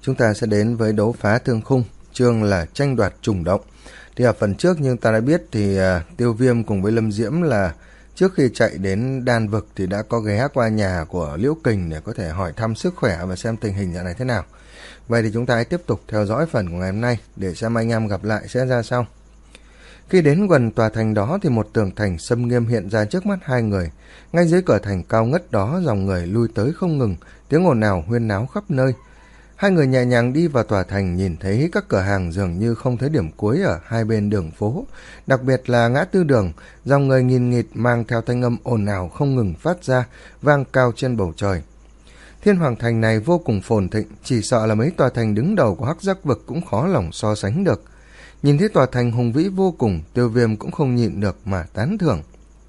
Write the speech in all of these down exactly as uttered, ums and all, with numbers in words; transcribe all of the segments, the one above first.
Chúng ta sẽ đến với đấu phá thương khung, chương là tranh đoạt trùng động. Thì ở phần trước nhưng ta đã biết thì uh, Tiêu Viêm cùng với Lâm Diễm là trước khi chạy đến đan vực thì đã có ghé qua nhà của Liễu Kình để có thể hỏi thăm sức khỏe và xem tình hình dạo này thế nào. Vậy thì chúng ta hãy tiếp tục theo dõi phần của ngày hôm nay để xem anh em gặp lại sẽ ra sao. Khi đến gần tòa thành đó thì một tường thành xâm nghiêm hiện ra trước mắt hai người. Ngay dưới cửa thành cao ngất đó dòng người lui tới không ngừng, tiếng ồn ào huyên náo khắp nơi. Hai người nhẹ nhàng đi vào tòa thành, nhìn thấy các cửa hàng dường như không thấy điểm cuối ở hai bên đường phố. Đặc biệt là ngã tư đường, dòng người nghìn nghịt mang theo thanh âm ồn ào không ngừng phát ra, vang cao trên bầu trời. Thiên Hoàng Thành này vô cùng phồn thịnh, chỉ sợ là mấy tòa thành đứng đầu của Hắc Giác Vực cũng khó lòng so sánh được. Nhìn thấy tòa thành hùng vĩ vô cùng, Tiêu Viêm cũng không nhịn được mà tán thưởng.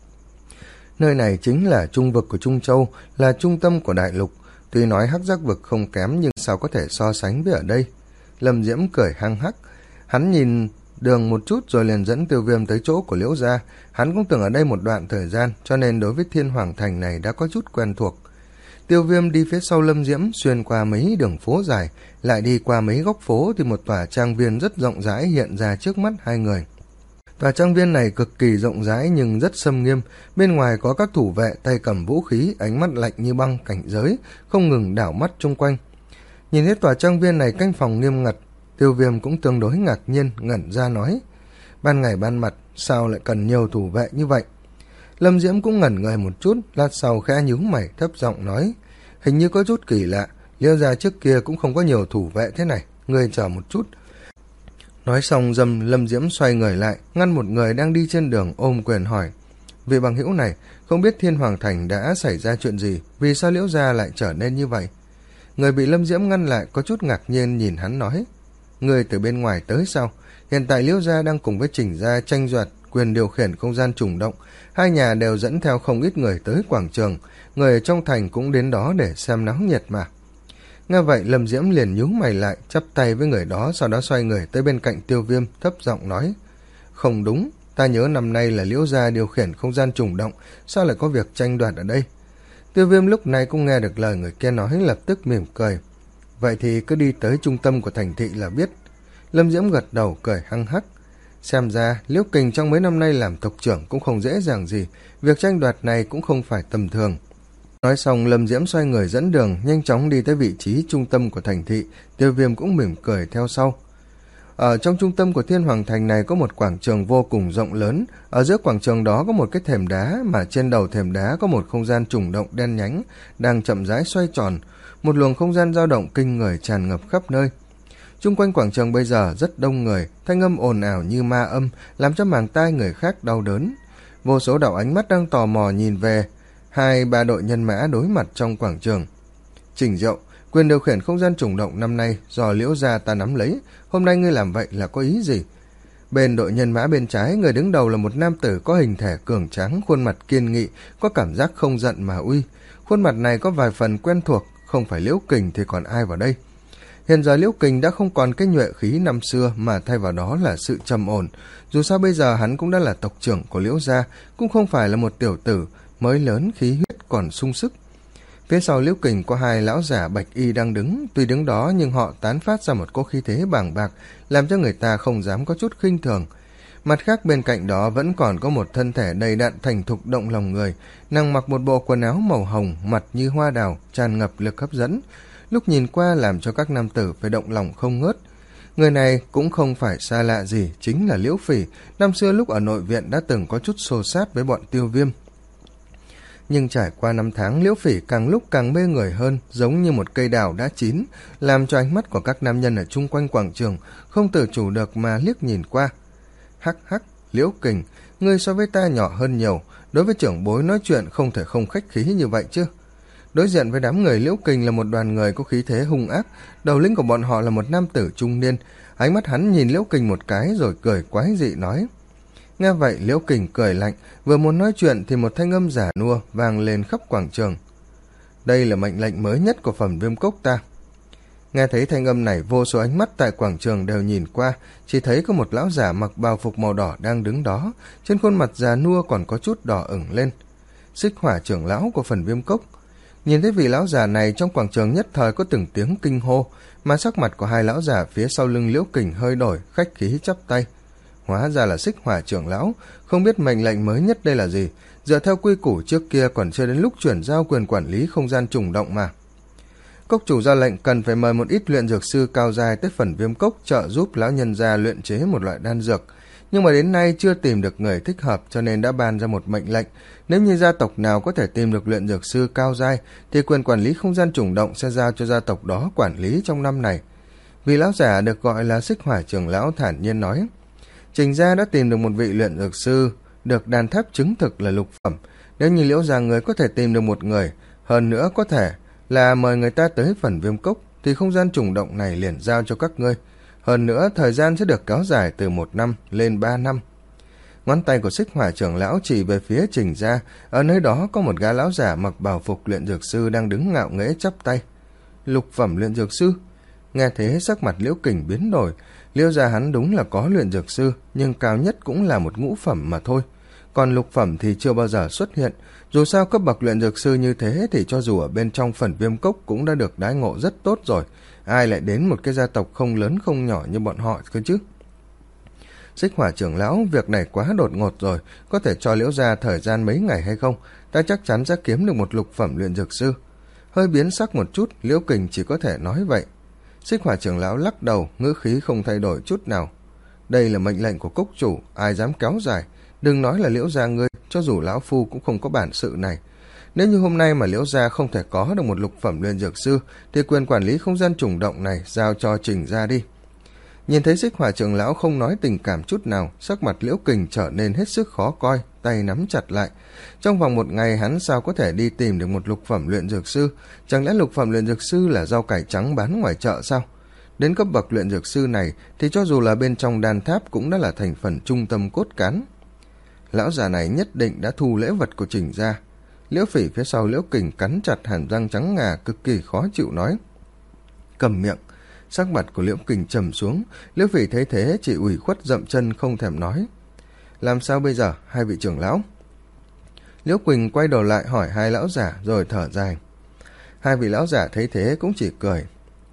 Nơi này chính là trung vực của Trung Châu, là trung tâm của đại lục. Tuy nói Hắc Giác Vực không kém nhưng sao có thể so sánh với ở đây. Lâm Diễm cười hăng hắc. Hắn nhìn đường một chút rồi liền dẫn Tiêu Viêm tới chỗ của Liễu gia. Hắn cũng từng ở đây một đoạn thời gian, cho nên đối với Thiên Hoàng Thành này đã có chút quen thuộc. Tiêu Viêm đi phía sau Lâm Diễm, xuyên qua mấy đường phố dài, lại đi qua mấy góc phố thì một tòa trang viên rất rộng rãi hiện ra trước mắt hai người. Tòa trang viên này cực kỳ rộng rãi nhưng rất xâm nghiêm, bên ngoài có các thủ vệ tay cầm vũ khí, ánh mắt lạnh như băng cảnh giới, không ngừng đảo mắt chung quanh. Nhìn thấy tòa trang viên này canh phòng nghiêm ngặt, Tiêu Viêm cũng tương đối ngạc nhiên, ngẩn ra nói: ban ngày ban mặt, sao lại cần nhiều thủ vệ như vậy? Lâm Diễm cũng ngẩn người một chút, lát sau khẽ nhíu mày thấp giọng nói: hình như có chút kỳ lạ, Liễu gia trước kia cũng không có nhiều thủ vệ thế này, ngươi chờ một chút. Nói xong dâm Lâm Diễm xoay người lại, ngăn một người đang đi trên đường ôm quyền hỏi: vị bằng hữu này, không biết Thiên Hoàng Thành đã xảy ra chuyện gì, vì sao Liễu gia lại trở nên như vậy? Người bị Lâm Diễm ngăn lại có chút ngạc nhiên nhìn hắn nói: ngươi từ bên ngoài tới sao? Hiện tại Liễu gia đang cùng với Trình gia tranh đoạt quyền điều khiển không gian trùng động, hai nhà đều dẫn theo không ít người tới quảng trường, người ở trong thành cũng đến đó để xem náo nhiệt mà. Nghe vậy Lâm Diễm liền nhíu mày lại, chắp tay với người đó, sau đó xoay người tới bên cạnh Tiêu Viêm thấp giọng nói: không đúng, ta nhớ năm nay là Liễu gia điều khiển không gian trùng động, sao lại có việc tranh đoạt ở đây? Tiêu Viêm lúc này cũng nghe được lời người kia nói, lập tức mỉm cười: vậy thì cứ đi tới trung tâm của thành thị là biết. Lâm Diễm gật đầu cười hăng hắc. Xem ra Liễu Kình trong mấy năm nay làm tộc trưởng cũng không dễ dàng gì, việc tranh đoạt này cũng không phải tầm thường. Nói xong Lâm Diễm xoay người dẫn đường, nhanh chóng đi tới vị trí trung tâm của thành thị. Tiêu Viêm cũng mỉm cười theo sau. Ở trong trung tâm của Thiên Hoàng Thành này có một quảng trường vô cùng rộng lớn. Ở giữa quảng trường đó có một cái thềm đá, mà trên đầu thềm đá có một không gian trùng động đen nhánh đang chậm rãi xoay tròn. Một luồng không gian dao động kinh người tràn ngập khắp nơi. Chung quanh quảng trường bây giờ rất đông người, thanh âm ồn ào như ma âm, làm cho màng tai người khác đau đớn. Vô số đạo ánh mắt đang tò mò nhìn về hai ba đội nhân mã đối mặt trong quảng trường. Trình Diệu, quyền điều khiển không gian trùng động năm nay do Liễu gia ta nắm lấy, hôm nay ngươi làm vậy là có ý gì? Bên đội nhân mã bên trái, người đứng đầu là một nam tử có hình thể cường tráng, khuôn mặt kiên nghị, có cảm giác không giận mà uy. Khuôn mặt này có vài phần quen thuộc, không phải Liễu Kình thì còn ai vào đây? Hiện giờ Liễu Kình đã không còn cái nhuệ khí năm xưa, mà thay vào đó là sự trầm ổn. Dù sao bây giờ hắn cũng đã là tộc trưởng của Liễu gia, cũng không phải là một tiểu tử mới lớn, khí huyết còn sung sức. Phía sau Liễu Kình có hai lão giả bạch y đang đứng, tuy đứng đó nhưng họ tán phát ra một cỗ khí thế bàng bạc, làm cho người ta không dám có chút khinh thường. Mặt khác bên cạnh đó vẫn còn có một thân thể đầy đặn thành thục động lòng người, nàng mặc một bộ quần áo màu hồng, mặt như hoa đào, tràn ngập lực hấp dẫn, lúc nhìn qua làm cho các nam tử phải động lòng không ngớt. Người này cũng không phải xa lạ gì, chính là Liễu Phỉ, năm xưa lúc ở nội viện đã từng có chút xô xát với bọn Tiêu Viêm. Nhưng trải qua năm tháng, Liễu Phỉ càng lúc càng mê người hơn, giống như một cây đào đã chín, làm cho ánh mắt của các nam nhân ở chung quanh quảng trường không tự chủ được mà liếc nhìn qua. Hắc hắc, Liễu Kình, ngươi so với ta nhỏ hơn nhiều, đối với trưởng bối nói chuyện không thể không khách khí như vậy chứ. Đối diện với đám người Liễu Kình là một đoàn người có khí thế hung ác, đầu lĩnh của bọn họ là một nam tử trung niên. Ánh mắt hắn nhìn Liễu Kình một cái rồi cười quái dị nói. Nghe vậy Liễu Kình cười lạnh, vừa muốn nói chuyện thì một thanh âm giả nua vang lên khắp quảng trường. Đây là mệnh lệnh mới nhất của Phẩm Viêm Cốc ta. Nghe thấy thanh âm này, vô số ánh mắt tại quảng trường đều nhìn qua, chỉ thấy có một lão giả mặc bào phục màu đỏ đang đứng đó, trên khuôn mặt già nua còn có chút đỏ ửng lên. Xích Hỏa trưởng lão của Phần Viêm Cốc. Nhìn thấy vị lão già này, trong quảng trường nhất thời có từng tiếng kinh hô, mà sắc mặt của hai lão già phía sau lưng Liễu Kình hơi đổi, khách khí chắp tay. Hóa ra là Xích Hỏa trưởng lão, không biết mệnh lệnh mới nhất đây là gì, dựa theo quy củ trước kia còn chưa đến lúc chuyển giao quyền quản lý không gian trùng động mà. Cốc chủ ra lệnh cần phải mời một ít luyện dược sư cao giai tới Phần Viêm Cốc trợ giúp lão nhân gia luyện chế một loại đan dược, nhưng mà đến nay chưa tìm được người thích hợp, cho nên đã ban ra một mệnh lệnh, nếu như gia tộc nào có thể tìm được luyện dược sư cao giai thì quyền quản lý không gian trùng động sẽ giao cho gia tộc đó quản lý trong năm này. Vì lão giả được gọi là Xích Hỏa trưởng lão thản nhiên nói, Trình gia đã tìm được một vị luyện dược sư được đan tháp chứng thực là lục phẩm, nếu như Liễu gia người có thể tìm được một người, hơn nữa có thể là mời người ta tới Phần Viêm Cốc, thì không gian trùng động này liền giao cho các ngươi. Hơn nữa thời gian sẽ được kéo dài từ một năm lên ba năm. Ngón tay của Xích Hỏa trưởng lão chỉ về phía Trình gia, ở nơi đó có một gã lão giả mặc bào phục luyện dược sư đang đứng ngạo nghễ chắp tay. Lục phẩm luyện dược sư? Nghe thế sắc mặt Liễu Kình biến đổi. Liễu gia hắn đúng là có luyện dược sư, nhưng cao nhất cũng là một ngũ phẩm mà thôi, còn lục phẩm thì chưa bao giờ xuất hiện. Dù sao cấp bậc luyện dược sư như thế thì cho dù ở bên trong Phần Viêm Cốc cũng đã được đãi ngộ rất tốt rồi, ai lại đến một cái gia tộc không lớn không nhỏ như bọn họ cơ chứ. Xích Hỏa trưởng lão, việc này quá đột ngột rồi, có thể cho Liễu gia thời gian mấy ngày hay không? Ta chắc chắn sẽ kiếm được một lục phẩm luyện dược sư. Hơi biến sắc một chút, Liễu Kình chỉ có thể nói vậy. Xích Hỏa trưởng lão lắc đầu, ngữ khí không thay đổi chút nào. Đây là mệnh lệnh của cốc chủ, ai dám kéo dài? Đừng nói là Liễu gia ngươi, cho dù lão phu cũng không có bản sự này. Nếu như hôm nay mà Liễu gia không thể có được một lục phẩm luyện dược sư, thì quyền quản lý không gian trùng động này giao cho Trình gia đi. Nhìn thấy Xích Hỏa trưởng lão không nói tình cảm chút nào, sắc mặt Liễu Kình trở nên hết sức khó coi, tay nắm chặt lại. Trong vòng một ngày hắn sao có thể đi tìm được một lục phẩm luyện dược sư? Chẳng lẽ lục phẩm luyện dược sư là rau cải trắng bán ngoài chợ sao? Đến cấp bậc luyện dược sư này thì cho dù là bên trong đan tháp cũng đã là thành phần trung tâm cốt cán. Lão già này nhất định đã thu lễ vật của Trình gia. Liễu Phỉ phía sau Liễu Kình cắn chặt hàm răng trắng ngà, cực kỳ khó chịu nói. Cầm miệng. Sắc mặt của Liễu Kình trầm xuống. Liễu Phỉ thấy thế chỉ ủy khuất dậm chân không thèm nói. Làm sao bây giờ hai vị trưởng lão? Liễu Quỳnh quay đầu lại hỏi hai lão giả rồi thở dài. Hai vị lão giả thấy thế cũng chỉ cười.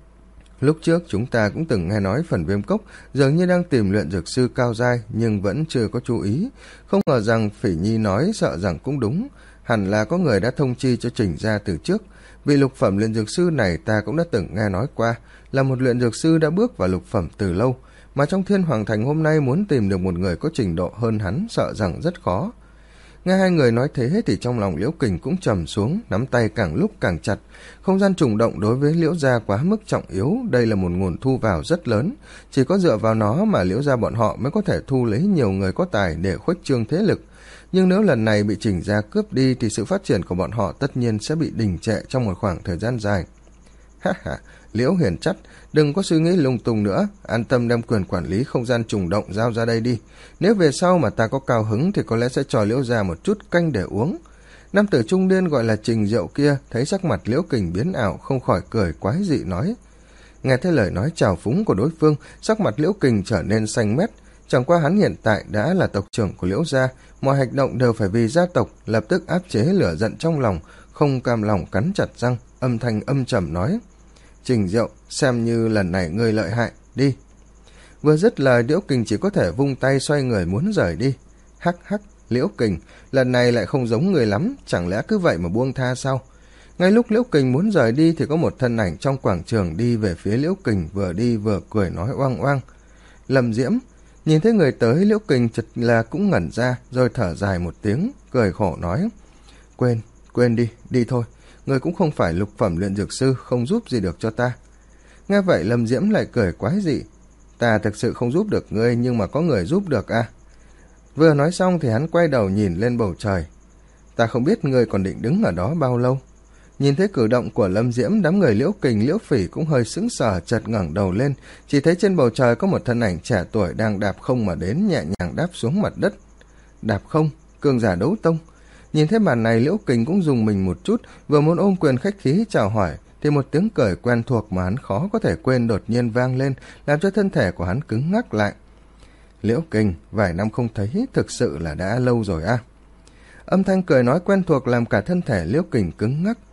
Lúc trước chúng ta cũng từng nghe nói Phần Viêm Cốc dường như đang tìm luyện dược sư cao giai, nhưng vẫn chưa có chú ý. Không ngờ rằng Phỉ Nhi nói sợ rằng cũng đúng, hẳn là có người đã thông chi cho Trình gia từ trước. Vị lục phẩm luyện dược sư này ta cũng đã từng nghe nói qua, là một luyện dược sư đã bước vào lục phẩm từ lâu, mà trong Thiên Hoàng Thành hôm nay muốn tìm được một người có trình độ hơn hắn sợ rằng rất khó. Nghe hai người nói thế thì trong lòng Liễu Kình cũng trầm xuống, nắm tay càng lúc càng chặt. Không gian trùng động đối với Liễu gia quá mức trọng yếu, đây là một nguồn thu vào rất lớn, chỉ có dựa vào nó mà Liễu gia bọn họ mới có thể thu lấy nhiều người có tài để khuếch trương thế lực. Nhưng nếu lần này bị Trình gia cướp đi thì sự phát triển của bọn họ tất nhiên sẽ bị đình trệ trong một khoảng thời gian dài. Ha ha, Liễu Hiền Chất, đừng có suy nghĩ lung tung nữa, an tâm đem quyền quản lý không gian trùng động giao ra đây đi. Nếu về sau mà ta có cao hứng thì có lẽ sẽ cho Liễu gia một chút canh để uống. Nam tử trung niên gọi là Trình Diệu kia thấy sắc mặt Liễu Kình biến ảo, không khỏi cười quái dị nói. Nghe thấy lời nói trào phúng của đối phương, sắc mặt Liễu Kình trở nên xanh mét. Chẳng qua hắn hiện tại đã là tộc trưởng của Liễu gia, mọi hành động đều phải vì gia tộc, lập tức áp chế lửa giận trong lòng, không cam lòng cắn chặt răng, âm thanh âm trầm nói. Trình Diệu, xem như lần này ngươi lợi hại, đi. Vừa dứt lời, Liễu Kình chỉ có thể vung tay xoay người muốn rời đi. Hắc hắc, Liễu Kình, lần này lại không giống người lắm, chẳng lẽ cứ vậy mà buông tha sao? Ngay lúc Liễu Kình muốn rời đi thì có một thân ảnh trong quảng trường đi về phía Liễu Kình, vừa đi vừa cười nói oang oang. Lâm Diễm. Nhìn thấy người tới, Liễu Kình chợt là cũng ngẩn ra, rồi thở dài một tiếng, cười khổ nói. Quên, quên đi, đi thôi. Người cũng không phải lục phẩm luyện dược sư, không giúp gì được cho ta. Nghe vậy Lâm Diễm lại cười quái dị. Ta thực sự không giúp được ngươi, nhưng mà có người giúp được à? Vừa nói xong thì hắn quay đầu nhìn lên bầu trời. Ta không biết ngươi còn định đứng ở đó bao lâu. Nhìn thấy cử động của Lâm Diễm, đám người Liễu Kình, Liễu Phỉ cũng hơi sững sờ, chợt ngẩng đầu lên, chỉ thấy trên bầu trời có một thân ảnh trẻ tuổi đang đạp không mà đến, nhẹ nhàng đáp xuống mặt đất. Đạp không, cường giả đấu tông. Nhìn thấy màn này, Liễu Kình cũng dùng mình một chút, vừa muốn ôm quyền khách khí chào hỏi thì một tiếng cười quen thuộc mà hắn khó có thể quên đột nhiên vang lên, làm cho thân thể của hắn cứng ngắc lại. Liễu Kình, vài năm không thấy, thực sự là đã lâu rồi à? Âm thanh cười nói quen thuộc làm cả thân thể Liễu Kình cứng ngắc,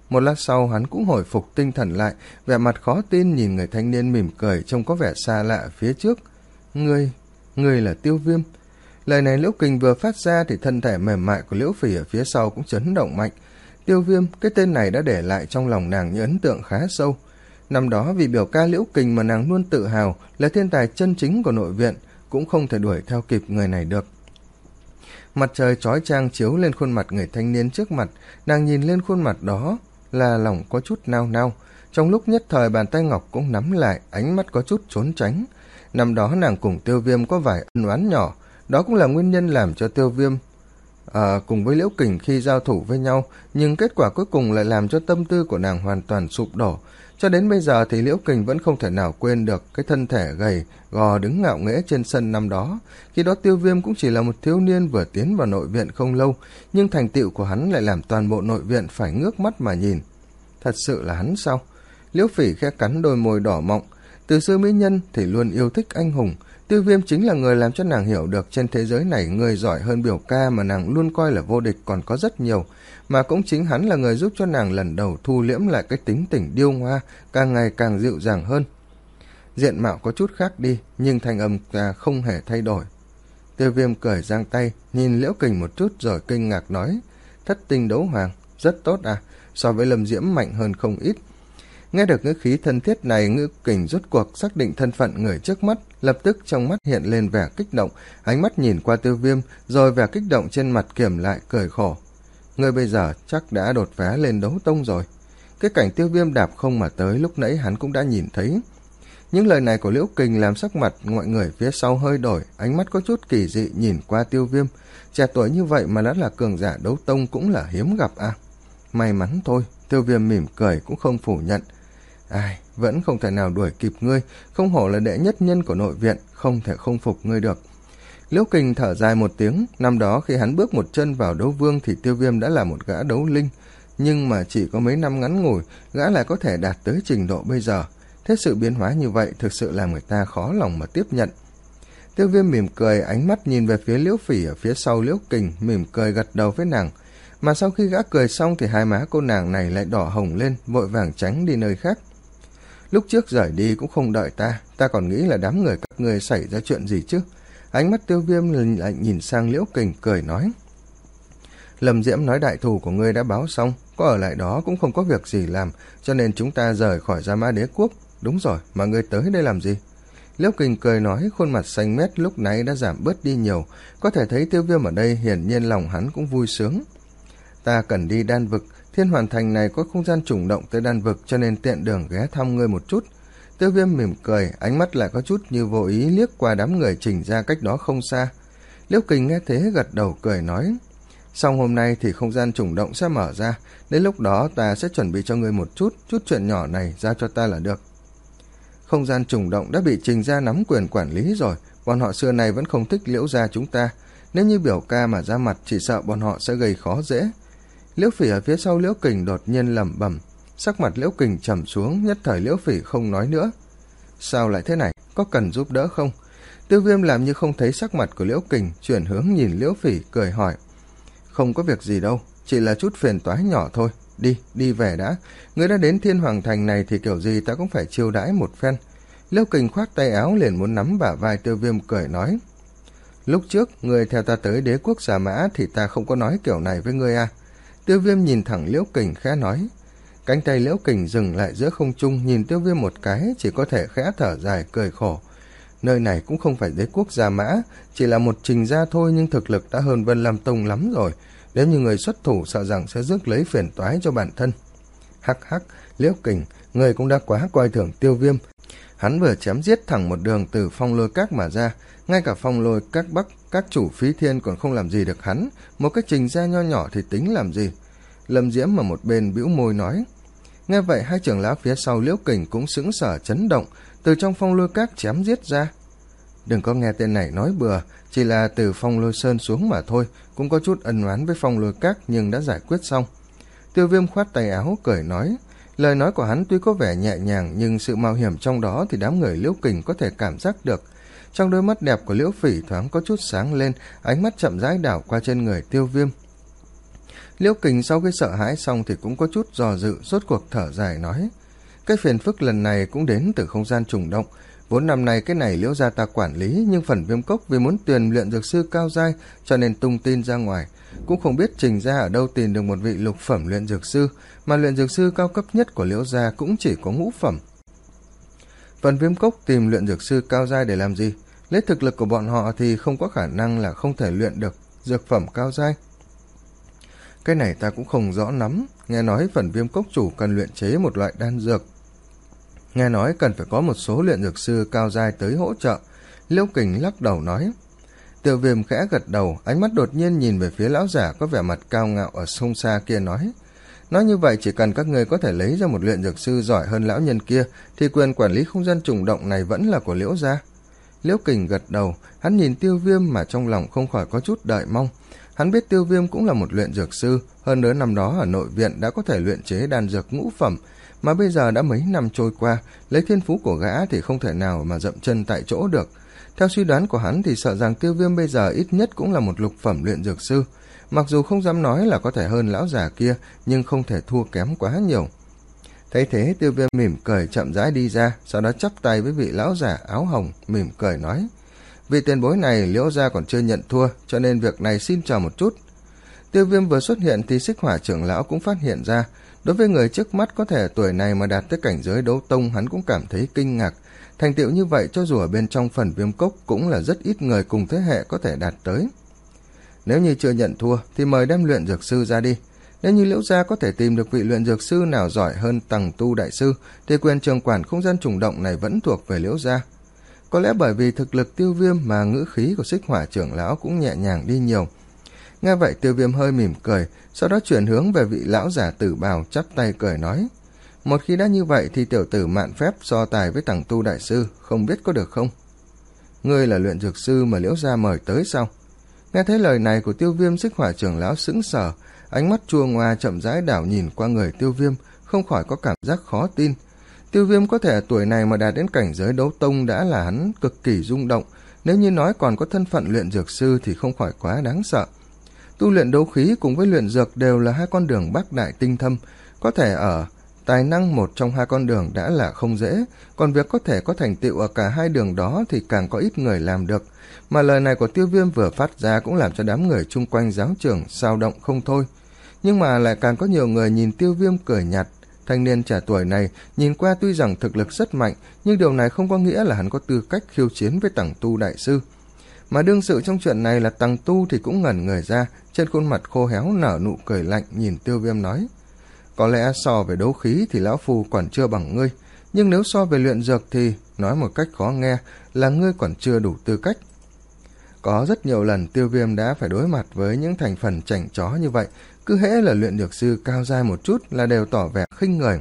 Một lát sau hắn cũng hồi phục tinh thần lại, vẻ mặt khó tin nhìn người thanh niên mỉm cười trông có vẻ xa lạ ở phía trước. Ngươi, ngươi là Tiêu Viêm. Lời này Liễu Kình vừa phát ra thì thân thể mềm mại của Liễu Phỉ ở phía sau cũng chấn động mạnh. Tiêu Viêm, cái tên này đã để lại trong lòng nàng những ấn tượng khá sâu. Năm đó vì biểu ca Liễu Kình mà nàng luôn tự hào là thiên tài chân chính của nội viện, cũng không thể đuổi theo kịp người này được. Mặt trời chói chang chiếu lên khuôn mặt người thanh niên trước mặt, nàng nhìn lên khuôn mặt đó là lòng có chút nao nao. Trong lúc nhất thời bàn tay ngọc cũng nắm lại, ánh mắt có chút trốn tránh. Năm đó nàng cùng Tiêu Viêm có vài ân oán nhỏ, đó cũng là nguyên nhân làm cho Tiêu Viêm à, cùng với Liễu Kình khi giao thủ với nhau, nhưng kết quả cuối cùng lại làm cho tâm tư của nàng hoàn toàn sụp đổ. Cho đến bây giờ thì Liễu Kình vẫn không thể nào quên được cái thân thể gầy gò đứng ngạo nghễ trên sân năm đó. Khi đó Tiêu Viêm cũng chỉ là một thiếu niên vừa tiến vào nội viện không lâu, nhưng thành tựu của hắn lại làm toàn bộ nội viện phải ngước mắt mà nhìn. Thật sự là hắn sao? Liễu Phỉ khẽ cắn đôi môi đỏ mọng. Từ xưa mỹ nhân thì luôn yêu thích anh hùng, Tiêu Viêm chính là người làm cho nàng hiểu được trên thế giới này người giỏi hơn biểu ca mà nàng luôn coi là vô địch còn có rất nhiều, mà cũng chính hắn là người giúp cho nàng lần đầu thu liễm lại cái tính tình điêu ngoa, càng ngày càng dịu dàng hơn. Diện mạo có chút khác đi, nhưng thanh âm ta không hề thay đổi. Tiêu Viêm cười giang tay, nhìn Liễu Kình một chút rồi kinh ngạc nói, thất tinh đấu hoàng, rất tốt à, so với Lâm Diễm mạnh hơn không ít. Nghe được ngữ khí thân thiết này, Ngữ Kình rốt cuộc xác định thân phận người trước mắt, lập tức trong mắt hiện lên vẻ kích động, ánh mắt nhìn qua Tiêu Viêm, rồi vẻ kích động trên mặt kiềm lại cười khổ. Người bây giờ chắc đã đột phá lên đấu tông rồi. Cái cảnh Tiêu Viêm đạp không mà tới lúc nãy hắn cũng đã nhìn thấy. Những lời này của Liễu Kình làm sắc mặt mọi người phía sau hơi đổi, ánh mắt có chút kỳ dị nhìn qua Tiêu Viêm. Trẻ tuổi như vậy mà đã là cường giả đấu tông cũng là hiếm gặp à. May mắn thôi, Tiêu Viêm mỉm cười cũng không phủ nhận. Ai, vẫn không thể nào đuổi kịp ngươi, không hổ là đệ nhất nhân của nội viện, không thể không phục ngươi được. Liễu Kình thở dài một tiếng, năm đó khi hắn bước một chân vào đấu vương thì Tiêu Viêm đã là một gã đấu linh, nhưng mà chỉ có mấy năm ngắn ngủi, gã lại có thể đạt tới trình độ bây giờ. Thế sự biến hóa như vậy thực sự làm người ta khó lòng mà tiếp nhận. Tiêu Viêm mỉm cười, ánh mắt nhìn về phía Liễu Phỉ ở phía sau Liễu Kình, mỉm cười gật đầu với nàng. Mà sau khi gã cười xong thì hai má cô nàng này lại đỏ hồng lên, vội vàng tránh đi nơi khác. Lúc trước rời đi cũng không đợi ta, ta còn nghĩ là đám người các ngươi xảy ra chuyện gì chứ. Ánh mắt Tiêu Viêm lại nhìn sang Liễu Kình cười nói, Lâm Diễm nói đại thù của ngươi đã báo xong, có ở lại đó cũng không có việc gì làm, cho nên chúng ta rời khỏi Gia Mã Đế Quốc. Đúng rồi, mà ngươi tới đây làm gì? Liễu Kình cười nói, khuôn mặt xanh mét lúc nãy đã giảm bớt đi nhiều, có thể thấy Tiêu Viêm ở đây hiển nhiên lòng hắn cũng vui sướng. Ta cần đi đan vực, Thiên Hoàn Thành này có không gian trùng động tới đan vực, cho nên tiện đường ghé thăm ngươi một chút. Tiêu Viêm mỉm cười, ánh mắt lại có chút như vô ý liếc qua đám người Trình ra cách đó không xa. Liễu Kình nghe thế gật đầu cười nói, xong hôm nay thì không gian trùng động sẽ mở ra, đến lúc đó ta sẽ chuẩn bị cho ngươi một chút, chút chuyện nhỏ này giao cho ta là được. Không gian trùng động đã bị Trình gia nắm quyền quản lý rồi, bọn họ xưa này vẫn không thích Liễu gia chúng ta, nếu như biểu ca mà ra mặt chỉ sợ bọn họ sẽ gây khó dễ. Liễu Phỉ ở phía sau Liễu Kình đột nhiên lẩm bẩm, sắc mặt Liễu Kình trầm xuống, nhất thời Liễu Phỉ không nói nữa. Sao lại thế này, có cần giúp đỡ không? Tiêu Viêm làm như không thấy sắc mặt của Liễu Kình, chuyển hướng nhìn Liễu Phỉ cười hỏi, không có việc gì đâu, chỉ là chút phiền toái nhỏ thôi, đi, đi về đã, ngươi đã đến Thiên Hoàng Thành này thì kiểu gì ta cũng phải chiêu đãi một phen. Liễu Kình khoác tay áo liền muốn nắm bả vai Tiêu Viêm cười nói, lúc trước ngươi theo ta tới Đế Quốc Gia Mã thì ta không có nói kiểu này với ngươi à? Tiêu Viêm nhìn thẳng Liễu Kình khẽ nói. Cánh tay Liễu Kình dừng lại giữa không trung, nhìn Tiêu Viêm một cái, chỉ có thể khẽ thở dài cười khổ. Nơi này cũng không phải Đế Quốc Gia Mã, chỉ là một Trình gia thôi, nhưng thực lực đã hơn Vân Lam Tông lắm rồi, nếu như người xuất thủ sợ rằng sẽ rước lấy phiền toái cho bản thân. Hắc hắc, Liễu Kình, người cũng đã quá coi thường Tiêu Viêm. Hắn vừa chém giết thẳng một đường từ Phong Lôi Các mà ra, ngay cả Phong Lôi Các Bắc, các chủ Phí Thiên còn không làm gì được hắn, một cái Trình gia nho nhỏ thì tính làm gì. Lâm Diễm ở một bên bĩu môi nói. Nghe vậy hai trưởng lão phía sau Liễu Kình cũng sững sờ chấn động, từ trong Phong Lôi Các chém giết ra. Đừng có nghe tên này nói bừa, chỉ là từ Phong Lôi Sơn xuống mà thôi, cũng có chút ân oán với Phong Lôi Các nhưng đã giải quyết xong. Tiêu Viêm khoát tay áo cười nói. Lời nói của hắn tuy có vẻ nhẹ nhàng, nhưng sự mạo hiểm trong đó thì đám người Liễu Kình có thể cảm giác được. Trong đôi mắt đẹp của Liễu Phỉ thoáng có chút sáng lên, ánh mắt chậm rãi đảo qua trên người Tiêu Viêm. Liễu Kình sau khi sợ hãi xong thì cũng có chút do dự, rốt cuộc thở dài nói: cái phiền phức lần này cũng đến từ không gian trùng động. Vốn năm nay cái này Liễu gia ta quản lý, nhưng phần Viêm Cốc vì muốn tuyển luyện dược sư cao giai cho nên tung tin ra ngoài. Cũng không biết Trình gia ở đâu tìm được một vị lục phẩm luyện dược sư, mà luyện dược sư cao cấp nhất của Liễu gia cũng chỉ có ngũ phẩm. Phần Viêm Cốc tìm luyện dược sư cao giai để làm gì? Lấy thực lực của bọn họ thì không có khả năng là không thể luyện được dược phẩm cao giai. Cái này ta cũng không rõ lắm, nghe nói phần Viêm Cốc chủ cần luyện chế một loại đan dược. Nghe nói cần phải có một số luyện dược sư cao giai tới hỗ trợ. Liễu Kình lắc đầu nói. Tiêu Viêm khẽ gật đầu, ánh mắt đột nhiên nhìn về phía lão giả có vẻ mặt cao ngạo ở sông xa kia nói. Nói như vậy chỉ cần các ngươi có thể lấy ra một luyện dược sư giỏi hơn lão nhân kia thì quyền quản lý không gian trùng động này vẫn là của Liễu gia. Liễu Kình gật đầu, hắn nhìn Tiêu Viêm mà trong lòng không khỏi có chút đợi mong. Hắn biết Tiêu Viêm cũng là một luyện dược sư, hơn nữa năm đó ở nội viện đã có thể luyện chế đan dược ngũ phẩm, mà bây giờ đã mấy năm trôi qua, lấy thiên phú của gã thì không thể nào mà dậm chân tại chỗ được. Theo suy đoán của hắn thì sợ rằng Tiêu Viêm bây giờ ít nhất cũng là một lục phẩm luyện dược sư, mặc dù không dám nói là có thể hơn lão già kia, nhưng không thể thua kém quá nhiều. Thấy thế, Tiêu Viêm mỉm cười chậm rãi đi ra, sau đó chắp tay với vị lão giả áo hồng, mỉm cười nói: vị tiền bối này Liễu gia còn chưa nhận thua, cho nên việc này xin chờ một chút. Tiêu Viêm vừa xuất hiện thì Xích Hỏa trưởng lão cũng phát hiện ra. Đối với người trước mắt có thể tuổi này mà đạt tới cảnh giới đấu tông, hắn cũng cảm thấy kinh ngạc. Thành tựu như vậy cho dù ở bên trong phần Viêm Cốc cũng là rất ít người cùng thế hệ có thể đạt tới. Nếu như chưa nhận thua thì mời đem luyện dược sư ra đi. Nếu như Liễu gia có thể tìm được vị luyện dược sư nào giỏi hơn Tằng Tu đại sư thì quyền trường quản không gian trùng động này vẫn thuộc về Liễu gia. Có lẽ bởi vì thực lực Tiêu Viêm mà ngữ khí của Xích Hỏa trưởng lão cũng nhẹ nhàng đi nhiều. Nghe vậy Tiêu Viêm hơi mỉm cười, sau đó chuyển hướng về vị lão giả tử bào, chắp tay cười nói: một khi đã như vậy thì tiểu tử mạn phép so tài với Tằng Tu đại sư, không biết có được không? Ngươi là luyện dược sư mà Liễu gia mời tới sao? Nghe thấy lời này của Tiêu Viêm, Xích Hỏa trưởng lão sững sờ, ánh mắt chua ngoa chậm rãi đảo nhìn qua người Tiêu Viêm, không khỏi có cảm giác khó tin. Tiêu Viêm có thể tuổi này mà đạt đến cảnh giới đấu tông đã là hắn cực kỳ rung động, nếu như nói còn có thân phận luyện dược sư thì không khỏi quá đáng sợ. Tu luyện đấu khí cùng với luyện dược đều là hai con đường bác đại tinh thâm, có thể ở tài năng một trong hai con đường đã là không dễ, còn việc có thể có thành tựu ở cả hai đường đó thì càng có ít người làm được. Mà lời này của Tiêu Viêm vừa phát ra cũng làm cho đám người chung quanh giáo trường xao động không thôi. Nhưng mà lại càng có nhiều người nhìn Tiêu Viêm cười nhạt. Thanh niên trẻ tuổi này nhìn qua tuy rằng thực lực rất mạnh, nhưng điều này không có nghĩa là hắn có tư cách khiêu chiến với Tằng Tu đại sư. Mà đương sự trong chuyện này là Tằng Tu thì cũng ngẩn người ra, trên khuôn mặt khô héo nở nụ cười lạnh nhìn Tiêu Viêm nói: có lẽ so về đấu khí thì lão phu còn chưa bằng ngươi, nhưng nếu so về luyện dược thì nói một cách khó nghe là ngươi còn chưa đủ tư cách. Có rất nhiều lần Tiêu Viêm đã phải đối mặt với những thành phần chảnh chó như vậy, cứ hễ là luyện dược sư cao giai một chút là đều tỏ vẻ khinh người.